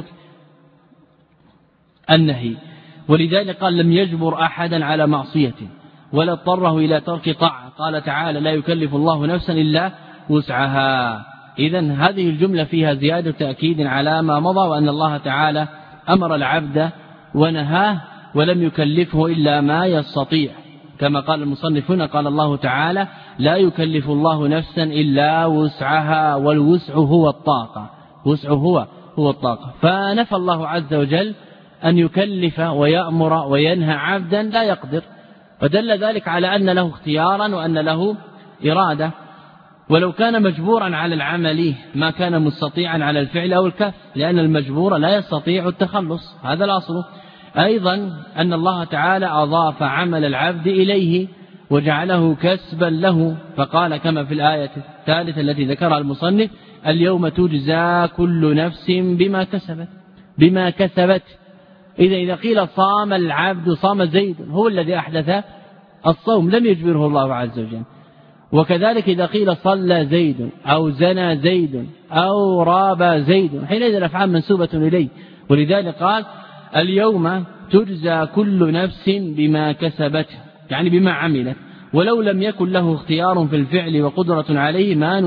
النهي. ولذلك قال لم يجبر أحدا على معصيته ولا اضطره إلى ترك طاعة. قال تعالى لا يكلف الله نفسا إلا وسعها. إذن هذه الجملة فيها زيادة تأكيد على ما مضى، وأن الله تعالى أمر العبد ونهاه ولم يكلفه إلا ما يستطيع، كما قال المصنف هنا قال الله تعالى لا يكلف الله نفسا إلا وسعها، والوسع هو الطاقة، وسع هو الطاقة. فنفى الله عز وجل أن يكلف ويأمر وينهى عبدا لا يقدر، فدل ذلك على أن له اختيارا وأن له إرادة. ولو كان مجبورا على العمل ما كان مستطيعا على الفعل أو الكف، لأن المجبور لا يستطيع التخلص، هذا الأصل. أيضا أن الله تعالى أضاف عمل العبد إليه وجعله كسبا له، فقال كما في الآية الثالثة التي ذكرها المصنف اليوم تجزى كل نفس بما كسبت. إذا قيل صام العبد صام زيد هو الذي أحدث الصوم لم يجبره الله عز وجل. وكذلك إذا قيل صلى زيد أو زنى زيد أو راب زيد حينئذ الأفعال منسوبة إليه. ولذلك قال اليوم تجزى كل نفس بما كسبت، يعني بما عملت، ولو لم يكن له اختيار في الفعل وقدرة عليه ما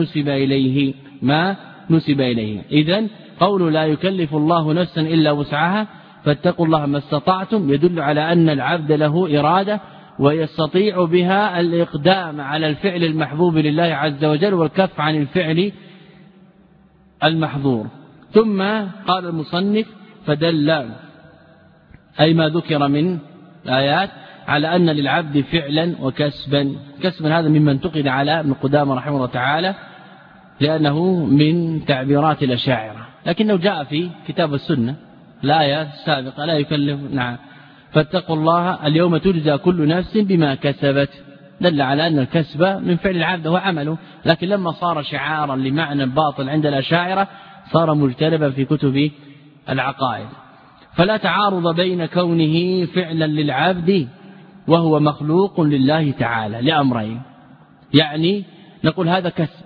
نسب إليه. إذن قول لا يكلف الله نفسا إلا وسعها فاتقوا الله ما استطعتم يدل على أن العبد له إرادة ويستطيع بها الإقدام على الفعل المحبوب لله عز وجل والكف عن الفعل المحظور. ثم قال المصنف فدل أي ما ذكر من آيات على أن للعبد فعلا وكسبا. كسبا هذا مما انتقد على ابن قدامة رحمه الله تعالى لأنه من تعبيرات الأشاعرة، لكنه جاء في كتاب السنة الآية السابقة لا يكلف. نعم فاتقوا الله اليوم تجزى كل نفس بما كسبت. دل على أن الكسب من فعل العبد هو عمله، لكن لما صار شعارا لمعنى باطل عند الأشاعرة صار مجتنبا في كتب العقائد. فلا تعارض بين كونه فعلا للعبد وهو مخلوق لله تعالى لأمرين، يعني نقول هذا كسب،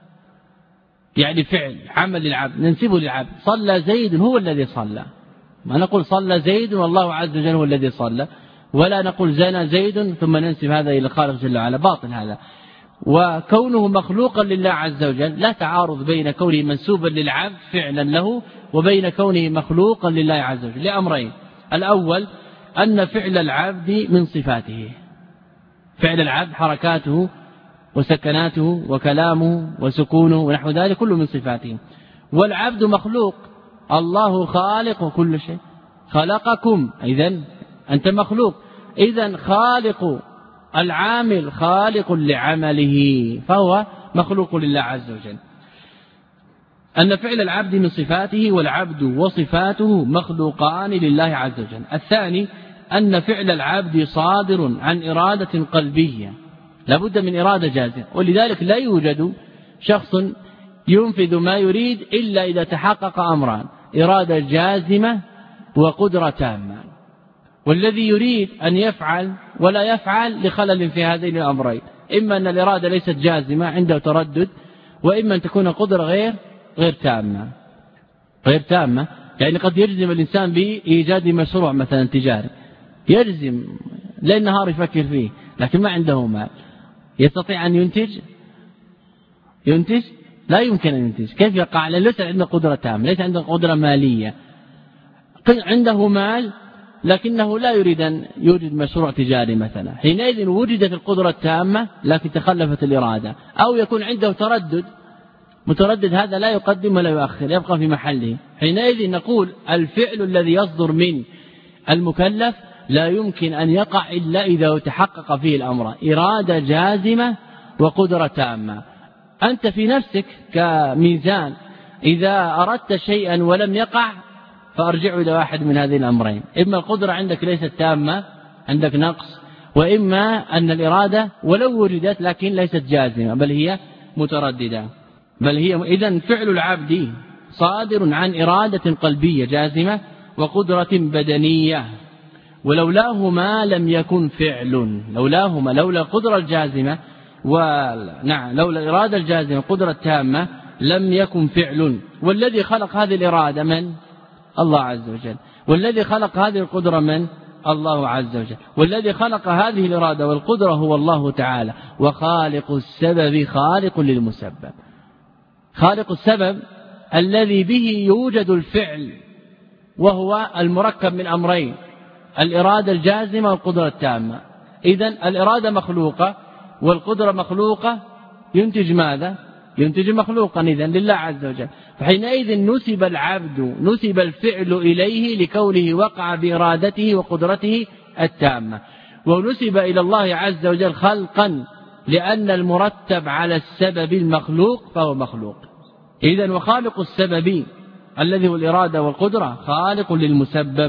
يعني فعل عمل للعبد ننسبه للعبد. صلى زيد هو الذي صلى، ما نقول صلى زيد والله عز وجل هو الذي صلى، ولا نقول زنى زيد ثم ننسب هذا إلى الخالق جل وعلا، باطل هذا. وكونه مخلوقا لله عز وجل لا تعارض بين كونه منسوبا للعبد فعلا له وبين كونه مخلوقا لله عز وجل لأمرين. الأول أن فعل العبد من صفاته، فعل العبد حركاته وسكناته وكلامه وسكونه ونحو ذلك كله من صفاته، والعبد مخلوق، الله خالق كل شيء، خلقكم، إذن أنت مخلوق، إذن خالق العامل خالق لعمله فهو مخلوق لله عز وجل. أن فعل العبد من صفاته والعبد وصفاته مخلوقان لله عز وجل. الثاني أن فعل العبد صادر عن إرادة قلبية، لابد من إرادة جازمة، ولذلك لا يوجد شخص ينفذ ما يريد إلا إذا تحقق أمران: إرادة جازمة وقدرة تامة. والذي يريد أن يفعل ولا يفعل لخلل في هذين الأمرين، إما أن الإرادة ليست جازمة عنده تردد، وإما أن تكون قدرة غير تامة. يعني قد يجزم الإنسان بإيجاد مشروع مثلا تجاري، يجزم ليل نهار يفكر فيه، لكن ما عنده مال. يستطيع أن ينتج؟ لا يمكن أن ينتج. كيف يقع؟ لأن ليس عنده قدرة تامة، ليس عنده قدرة مالية. عنده مال لكنه لا يريد أن يوجد مشروع تجاري مثلا، حينئذ وجدت القدرة التامة لكن تخلفت الإرادة. أو يكون عنده متردد، هذا لا يقدم ولا يؤخر، يبقى في محله. حينئذ نقول الفعل الذي يصدر من المكلف لا يمكن أن يقع إلا إذا تحقق فيه الأمر: إرادة جازمة وقدرة تامة. أنت في نفسك كميزان، إذا أردت شيئا ولم يقع فأرجع إلى واحد من هذين الأمرين: إما القدرة عندك ليست تامة، عندك نقص، وإما أن الإرادة ولو وجدت لكن ليست جازمة بل هي مترددة. إذن فعل العبد صادر عن إرادة قلبية جازمة وقدرة بدنية، ولولاهما لم يكن فعل. لولا القدرة الجازمة لولا الإرادة الجازمة قدرة تامة لم يكن فعل. والذي خلق هذه الإرادة من؟ الله عز وجل. والذي خلق هذه القدرة من؟ الله عز وجل. والذي خلق هذه الإرادة والقدرة هو الله تعالى. وخالق السبب خالق للمسبب. خالق السبب الذي به يوجد الفعل، وهو المركب من أمرين: الإرادة الجازمة والقدرة التامة. إذن الإرادة مخلوقة والقدرة مخلوقة، ينتج ماذا؟ ينتج مخلوقا إذن لله عز وجل. فحينئذ نسب الفعل إليه لكونه وقع بإرادته وقدرته التامة، ونسب إلى الله عز وجل خلقا لأن المرتب على السبب المخلوق فهو مخلوق. إذن وخالق السبب الذي هو الإرادة والقدرة خالق للمسبب.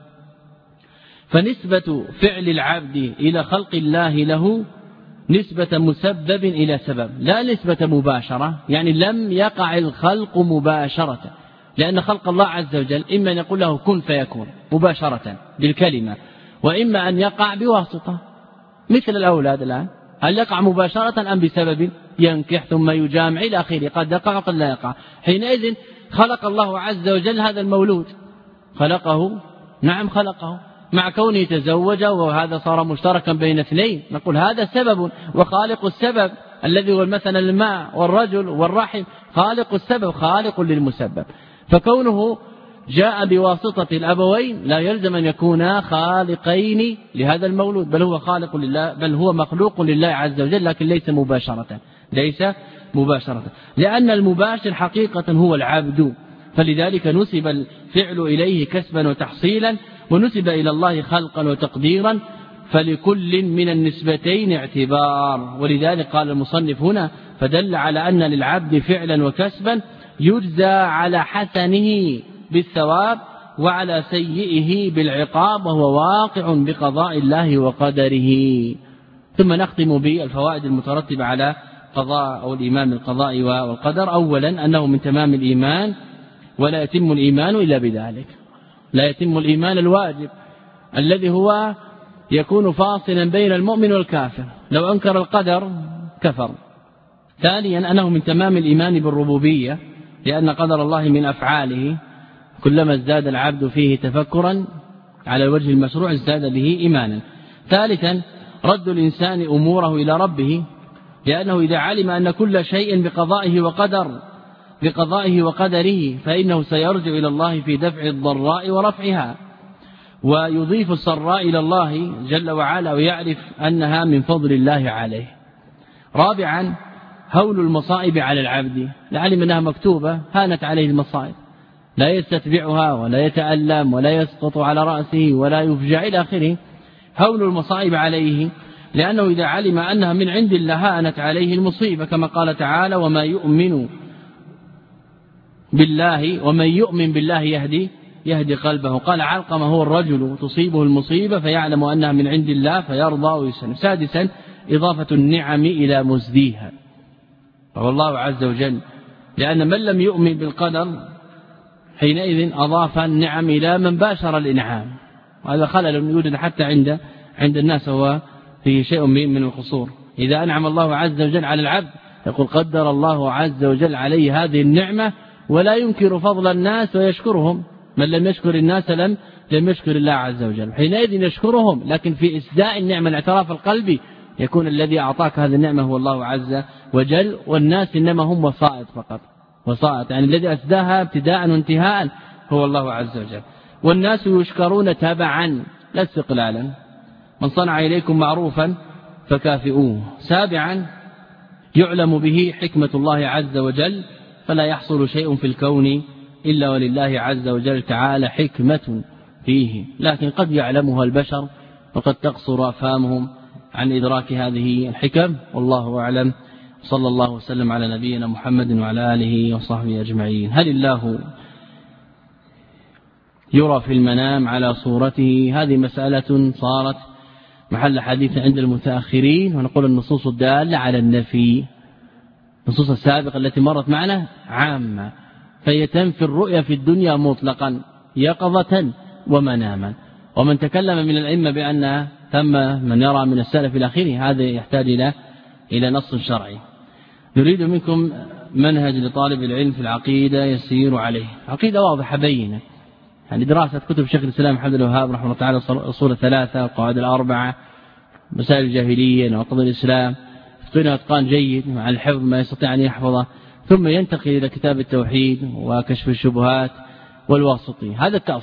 فنسبة فعل العبد إلى خلق الله له نسبة مسبب إلى سبب، لا نسبة مباشرة، يعني لم يقع الخلق مباشرة، لأن خلق الله عز وجل إما أن يقول له كن فيكون مباشرة بالكلمة، وإما أن يقع بواسطة، مثل الأولاد الآن، هل يقع مباشرة أم بسبب ينكح ثم يجامع إلى آخره؟ قد يقع وقد لا يقع. حينئذ خلق الله عز وجل هذا المولود، خلقه مع كونه تزوج وهذا صار مشتركا بين اثنين، نقول هذا سبب. وخالق السبب الذي هو مثلا الماء والرجل والرحم، خالق السبب خالق للمسبب. فكونه جاء بواسطة الأبوين لا يلزم أن يكونا خالقين لهذا المولود، بل هو خالق لله، بل هو مخلوق لله عز وجل، لكن ليس مباشرة، لأن المباشر حقيقة هو العبد. فلذلك نسب الفعل إليه كسبا وتحصيلا، ونسب إلى الله خلقا وتقديرا، فلكل من النسبتين اعتبار. ولذلك قال المصنف هنا: فدل على أن للعبد فعلا وكسبا يجزى على حسنه بالثواب وعلى سيئه بالعقاب، وهو واقع بقضاء الله وقدره. ثم نختم بالفوائد المترتبة على قضاء أو الإيمان بالقضاء والقدر. أولا أنه من تمام الإيمان، ولا يتم الإيمان إلا بذلك. لا يتم الإيمان الواجب الذي هو يكون فاصلا بين المؤمن والكافر، لو أنكر القدر كفر. ثانيا أنه من تمام الإيمان بالربوبية، لأن قدر الله من أفعاله، كلما ازداد العبد فيه تفكرا على الوجه المشروع ازداد به إيمانا. ثالثا رد الإنسان أموره إلى ربه، لأنه إذا علم أن كل شيء بقضائه وقدره فإنه سيرجع إلى الله في دفع الضراء ورفعها، ويضيف السراء إلى الله جل وعلا، ويعرف أنها من فضل الله عليه. رابعا هول المصائب على العبد، لعلم أنها مكتوبة هانت عليه المصائب، لا يستتبعها ولا يتألم ولا يسقط على رأسه ولا يفجع إلى آخره. هول المصائب عليه لأنه إذا علم أنها من عند الله هانت عليه المصيبة، كما قال تعالى ومن يؤمن بالله يهدي قلبه. قال علقمة هو الرجل تصيبه المصيبة فيعلم أنها من عند الله فيرضى ويسلم. سادسا إضافة النعم إلى مزديها، والله عز وجل، لأن من لم يؤمن بالقدر حينئذ أضاف النعم إلى من باشر الإنعام، وهذا خلل يوجد حتى عند الناس، هو فيه شيء من القصور. إذا أنعم الله عز وجل على العبد يقول قدر الله عز وجل عليه هذه النعمة، ولا ينكر فضل الناس ويشكرهم. من لم يشكر الناس لم يشكر الله عز وجل، حينئذ يشكرهم، لكن في إسداء النعمة الاعتراف القلبي يكون الذي أعطاك هذه النعمة هو الله عز وجل، والناس إنما هم وسائط فقط، وسائط يعني الذي أسداها ابتداء وانتهاء هو الله عز وجل. والناس يشكرون تبعا لا استقلالا، من صنع إليكم معروفا فكافئوه. سابعا يعلم به حكمة الله عز وجل، فلا يحصل شيء في الكون إلا ولله عز وجل تعالى حكمة فيه، لكن قد يعلمها البشر وقد تقصر أفهامهم عن إدراك هذه الحكم، والله أعلم. صلى الله وسلم على نبينا محمد وعلى آله وصحبه أجمعين. هل الله يرى في المنام على صورته؟ هذه مسألة صارت محل حديث عند المتأخرين، ونقول النصوص الدالة على النفي، النصوص السابقة التي مرت معنا عامة، فهي تنفي الرؤيا في الدنيا مطلقا يقظة ومناما. ومن تكلم من الأئمة بأن ثم من يرى من السلف إلى آخره، هذا يحتاج إلى نص شرعي. نريد منكم منهج لطالب العلم في العقيدة يسير عليه، عقيدة واضحة بينة، يعني دراسة كتب شيخ الإسلام محمد الوهاب رحمه الله تعالى، أصول الثلاثة والقواعد الأربعة، مسائل الجاهلية، نواقض الإسلام، يتقنها إتقان جيد مع الحفظ ما يستطيع أن يحفظه، ثم ينتقل إلى كتاب التوحيد وكشف الشبهات والواسطي.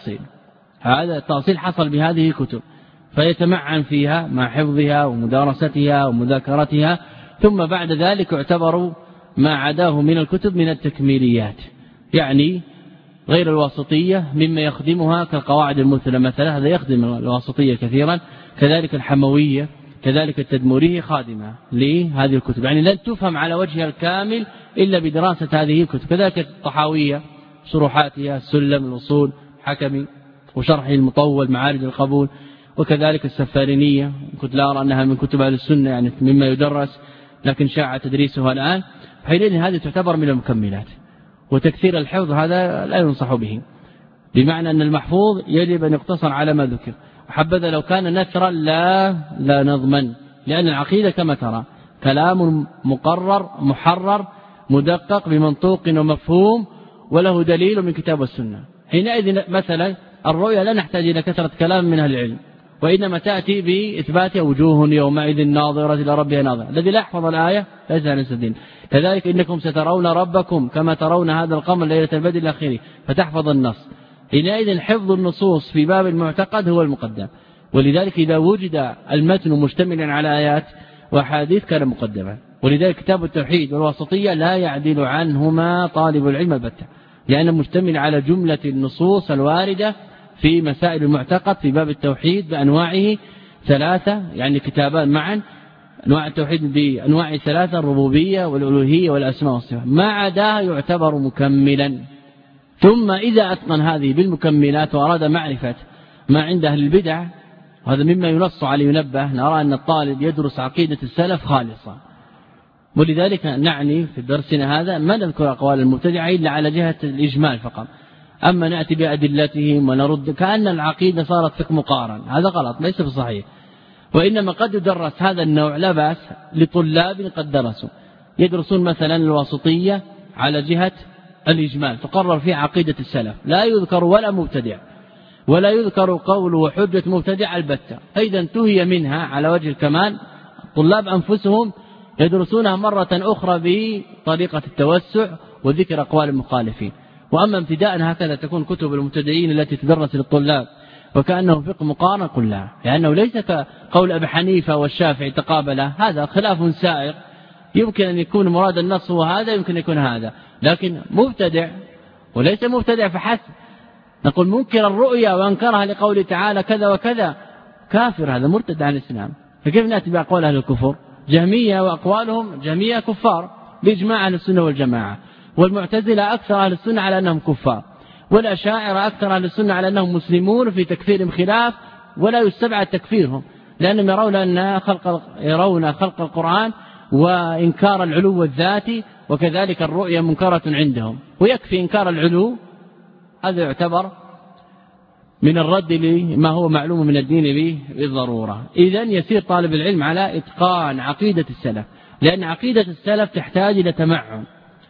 هذا التأصيل حصل بهذه الكتب، فيتمعن فيها مع حفظها ومدارستها ومذاكرتها، ثم بعد ذلك يعتبر ما عداه من الكتب من التكميليات، يعني غير الواسطية مما يخدمها كالقواعد المثلى مثلا، هذا يخدم الواسطية كثيرا، كذلك الحموية، كذلك التدمورية خادمة لهذه الكتب، يعني لن تفهم على وجهها الكامل إلا بدراسة هذه الكتب. كذلك الطحاوية شروحاتها، السلم، الأصول، حكمي وشرحه المطول، معارج القبول، وكذلك السفارينية، كنت لا أرى أنها من كتب أهل السنة يعني مما يدرس، لكن شاع تدريسها الآن، حينئذ هذه تعتبر من المكملات. وتكثير الحفظ هذا لا ينصح به، بمعنى أن المحفوظ يجب أن يقتصر على ما ذكر، حبذا لو كان نثرا لا نضمن، لأن العقيدة كما ترى كلام مقرر محرر مدقق بمنطوق ومفهوم، وله دليل من كتاب والسنة. حينئذ مثلا الرؤيا لا نحتاج إلى كثرة كلام من أهل العلم، وإنما تأتي بإثبات وجوه يومئذ ناظرة إلى ربها ناظرة، الذي لا يحفظ الآية ليس عن الدين. كذلك إنكم سترون ربكم كما ترون هذا القمر ليلة البدر إلى آخره، فتحفظ النص. حينئذ حفظ النصوص في باب المعتقد هو المقدم، ولذلك إذا وجد المتن مشتملا على آيات وحديث كان مقدما. ولذلك كتاب التوحيد والواسطية لا يعدل عنهما طالب العلم البتة، لأنه مشتمل على جملة النصوص الواردة في مسائل المعتقد في باب التوحيد بأنواعه ثلاثة، يعني كتابان معا، أنواع التوحيد بأنواع ثلاثة، الربوبية والألوهية والأسماء والصفات، ما عداها يعتبر مكملا. ثم إذا أتقن هذه بالمكملات وأراد معرفة ما عند أهل البدع وهذا مما ينص عليه ينبه. نرى أن الطالب يدرس عقيدة السلف خالصة، ولذلك نعني في درسنا هذا ما نذكر أقوال المبتدعة إلا على جهة الإجمال فقط، أما نأتي بأدلتهم ونرد كأن العقيدة صارت فقه مقارن، هذا غلط ليس بصحيح. وإنما قد يدرس هذا النوع لا بأس لطلاب قد درسوا، يدرسون مثلا الواسطية على جهة الإجمال تقرر فيه عقيدة السلف، لا يذكر ولا مبتدع ولا يذكر قول وحجة مبتدع البتة، فإذا انتهي منها على وجه الكمال. الطلاب أنفسهم يدرسونها مرة أخرى بطريقة التوسع وذكر أقوال المخالفين. وأما ابتداء هكذا تكون كتب المبتدئين التي تدرس للطلاب وكأنه فقه مقارن كلها، لأنه ليس كقول أبي حنيفة والشافعي تقابله، هذا خلاف سائغ، يمكن أن يكون مراد النص هو هذا، يمكن يكون هذا، لكن مبتدع وليس مبتدع فحسب. نقول منكر الرؤيا وأنكرها لقول تعالى كذا وكذا كافر، هذا مرتد عن الإسلام. فكيف نأتي بأقوال أهل الكفر؟ جهمية وأقوالهم جهمية كفار بإجماع أهل السنة والجماعة، والمعتزلة أكثر أهل السنة على أنهم كفار، والأشاعرة أكثر أهل السنة على أنهم مسلمون في تكفيرهم خلاف ولا يستبعد تكفيرهم، لأنهم يرون خلق القرآن وإنكار العلو الذاتي، وكذلك الرؤية منكرة عندهم، ويكفي إنكار العلو، هذا يعتبر من الرد لما هو معلوم من الدين به بالضرورة. إذن يسير طالب العلم على إتقان عقيدة السلف، لأن عقيدة السلف تحتاج إلى تمعن.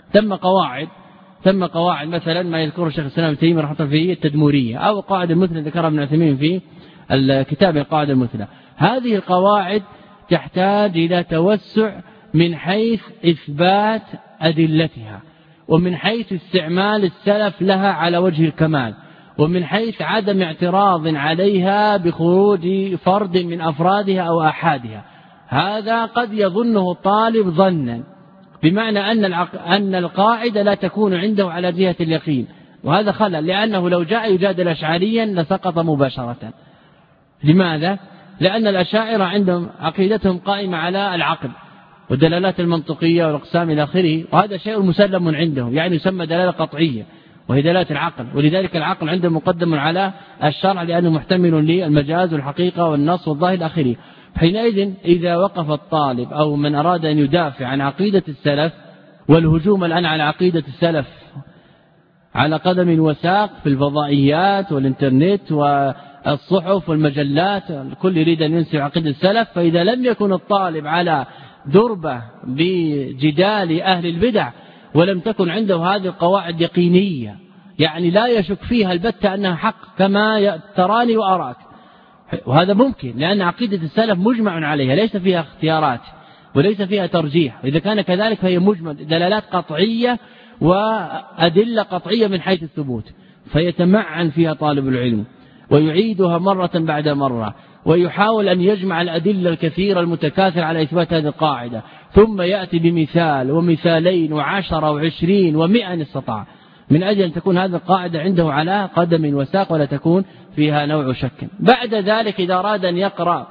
ثم قواعد مثلا ما يذكره الشيخ الإسلام ابن تيمية رحمه الله فيه التدمورية، أو قاعدة المثلى ذكرها ابن عثيمين في الكتاب القاعدة المثلى. هذه القواعد تحتاج إلى توسع من حيث إثبات أدلتها، ومن حيث استعمال السلف لها على وجه الكمال، ومن حيث عدم اعتراض عليها بخروج فرد من أفرادها أو أحادها. هذا قد يظنه الطالب ظنا، بمعنى أن القاعدة لا تكون عنده على جهة اليقين، وهذا خلل، لأنه لو جاء يجادل أشعريا لسقط مباشرة. لماذا؟ لأن الأشاعرة عندهم عقيدتهم قائمة على العقل والدلالات المنطقية والأقسام إلى آخره، وهذا شيء مسلم عندهم، يعني يسمى دلالة قطعية وهي دلالة العقل، ولذلك العقل عندهم مقدم على الشرع لأنه محتمل للمجاز والحقيقة والنص والظاهر إلى آخره. حينئذ إذا وقف الطالب أو من أراد أن يدافع عن عقيدة السلف، والهجوم الآن على عقيدة السلف على قدم وساق في الفضائيات والإنترنت والصحف والمجلات، الكل يريد أن ينسي عقيدة السلف، فإذا لم يكن الطالب على دربة بجدال أهل البدع ولم تكن عنده هذه القواعد يقينية، يعني لا يشك فيها البتة أنها حق كما تراني وأراك، وهذا ممكن لأن عقيدة السلف مجمع عليها، ليس فيها اختيارات وليس فيها ترجيح، وإذا كان كذلك فهي مجمل دلالات قطعية وأدلة قطعية من حيث الثبوت، فيتمعن فيها طالب العلم ويعيدها مرة بعد مرة، ويحاول أن يجمع الأدلة الكثيرة المتكاثرة على إثبات هذه القاعدة، ثم يأتي بمثال ومثالين وعشرة وعشرين ومئة إن استطاع، من أجل أن تكون هذه القاعدة عنده على قدم وساق ولا تكون فيها نوع شك. بعد ذلك إذا أراد أن يقرأ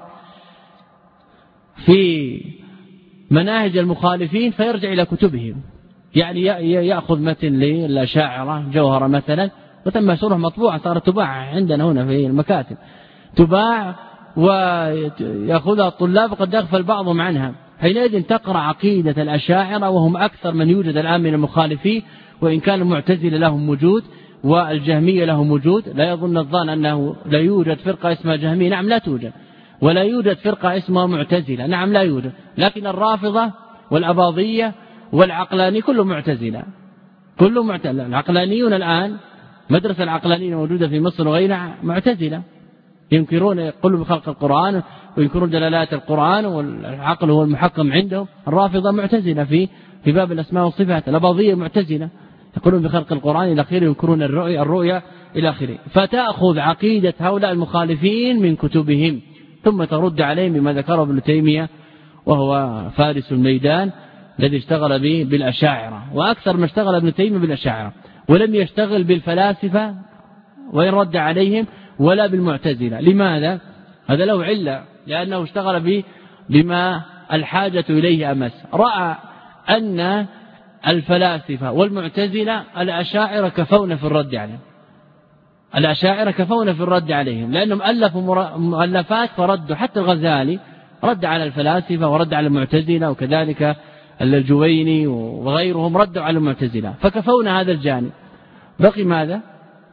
في مناهج المخالفين فيرجع إلى كتبهم، يعني يأخذ متن للأشاعرة جوهرة مثلا، وتم شرح مطبوعة صارت تباع عندنا هنا في المكاتب، تباع ويأخذها الطلاب قد يغفل بعضهم عنها. حينئذ تقرأ عقيدة الأشاعرة وهم أكثر من يوجد الآن من المخالفين، وإن كان المعتزلة لهم وجود والجهمية لهم وجود، لا يظن الظان أنه لا يوجد فرقة اسمها جهمية، نعم لا توجد، ولا يوجد فرقة اسمها معتزلة، نعم لا يوجد، لكن الرافضة والأباضية والعقلاني كله معتزلة، كله معتزلة. العقلانيون الآن مدرسة العقلانيين موجودة في مصر وغيرها معتزلة، ينكرون يقولوا بخلق القرآن وينكرون دلالات القرآن والعقل هو المحكم عندهم. الرافضة معتزلة في باب الأسماء والصفات، الأباضية معتزلة يقولون بخلق القرآن إلى آخره، ينكرون الرؤيا إلى آخره. فتأخذ عقيدة هؤلاء المخالفين من كتبهم ثم ترد عليهم بما ذكره ابن تيمية، وهو فارس الميدان الذي اشتغل به بالأشاعرة، وأكثر ما اشتغل ابن تيمية بالأشاعرة، ولم يشتغل بالفلاسفة وإن رد عليهم ولا بالمعتزلة. لماذا؟ هذا له علة، لأنه اشتغل بما الحاجة إليه أمس، رأى أن الفلاسفة والمعتزلة الأشاعرة كفون في الرد عليهم، الأشاعرة كفونا في الرد عليهم لأنهم ألفوا مؤلفات فردوا، حتى الغزالي رد على الفلاسفة ورد على المعتزلة، وكذلك الجويني وغيرهم ردوا على المعتزلة، فكفونا هذا الجانب. بقي ماذا؟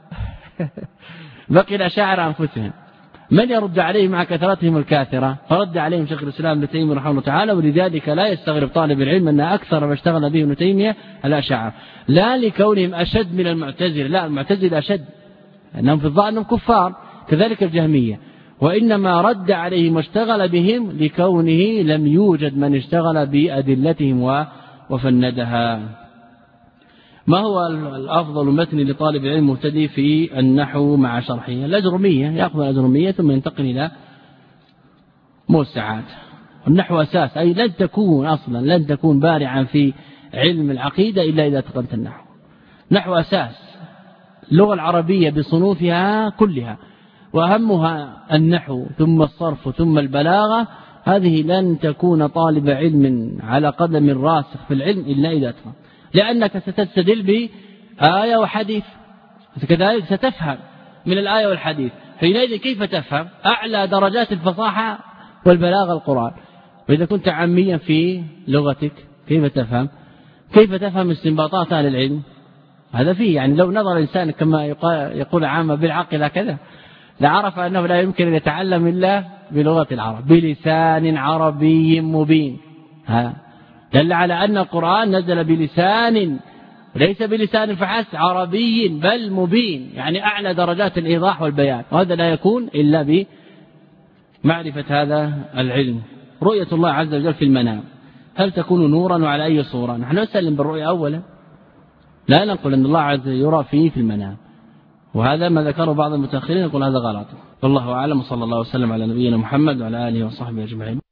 بقي الأشاعرة أنفسهم، من يرد عليهم مع كثرتهم الكاثرة؟ فرد عليهم شيخ الإسلام ابن تيمية رحمه الله تعالى. ولذلك لا يستغرب طالب العلم أن أكثر ما اشتغل به ابن تيمية الأشاعرة، لا لكونهم أشد من المعتزلة، لا، المعتزلة أشد أنهم في الظاهر أنهم كفار، كذلك الجهمية، وإنما رد عليهم واشتغل بهم لكونه لم يوجد من اشتغل بأدلتهم وفندها. ما هو الأفضل متن لطالب العلم مبتدئ في النحو مع شرحه؟ الأجرمية، يأخذ الأجرمية ثم ينتقل إلى موسعات. النحو أساس، أي لن تكون بارعا في علم العقيدة إلا إذا اتقنت النحو. نحو أساس، اللغة العربية بصنوفها كلها، وأهمها النحو ثم الصرف ثم البلاغة. هذه لن تكون طالب علم على قدم راسخ في العلم إلا إذا اتقن، لأنك ستستدل بآية وحديث، كذلك ستفهم من الآية والحديث، حينئذ كيف تفهم؟ أعلى درجات الفصاحة والبلاغة القرآن. وإذا كنت عاميا في لغتك كيف تفهم؟ كيف تفهم استنباطات أهل العلم؟ هذا فيه، يعني لو نظر الإنسان كما يقول عامة بالعقل هكذا لعرف أنه لا يمكن أن يتعلم إلا بلغة العرب بلسان عربي مبين. دل على أن القرآن نزل بلسان، ليس بلسان فحسب، عربي بل مبين، يعني أعلى درجات الإيضاح والبيان، وهذا لا يكون إلا بمعرفة هذا العلم. رؤية الله عز وجل في المنام هل تكون نورا وعلى أي صورة؟ نحن نسلم بالرؤية أولا، لا نقول أن الله عز وجل يرى فيه في المنام، وهذا ما ذكره بعض المتأخرين يقول هذا غلط. والله أعلم، صلى الله وسلم على نبينا محمد وعلى آله وصحبه أجمعين.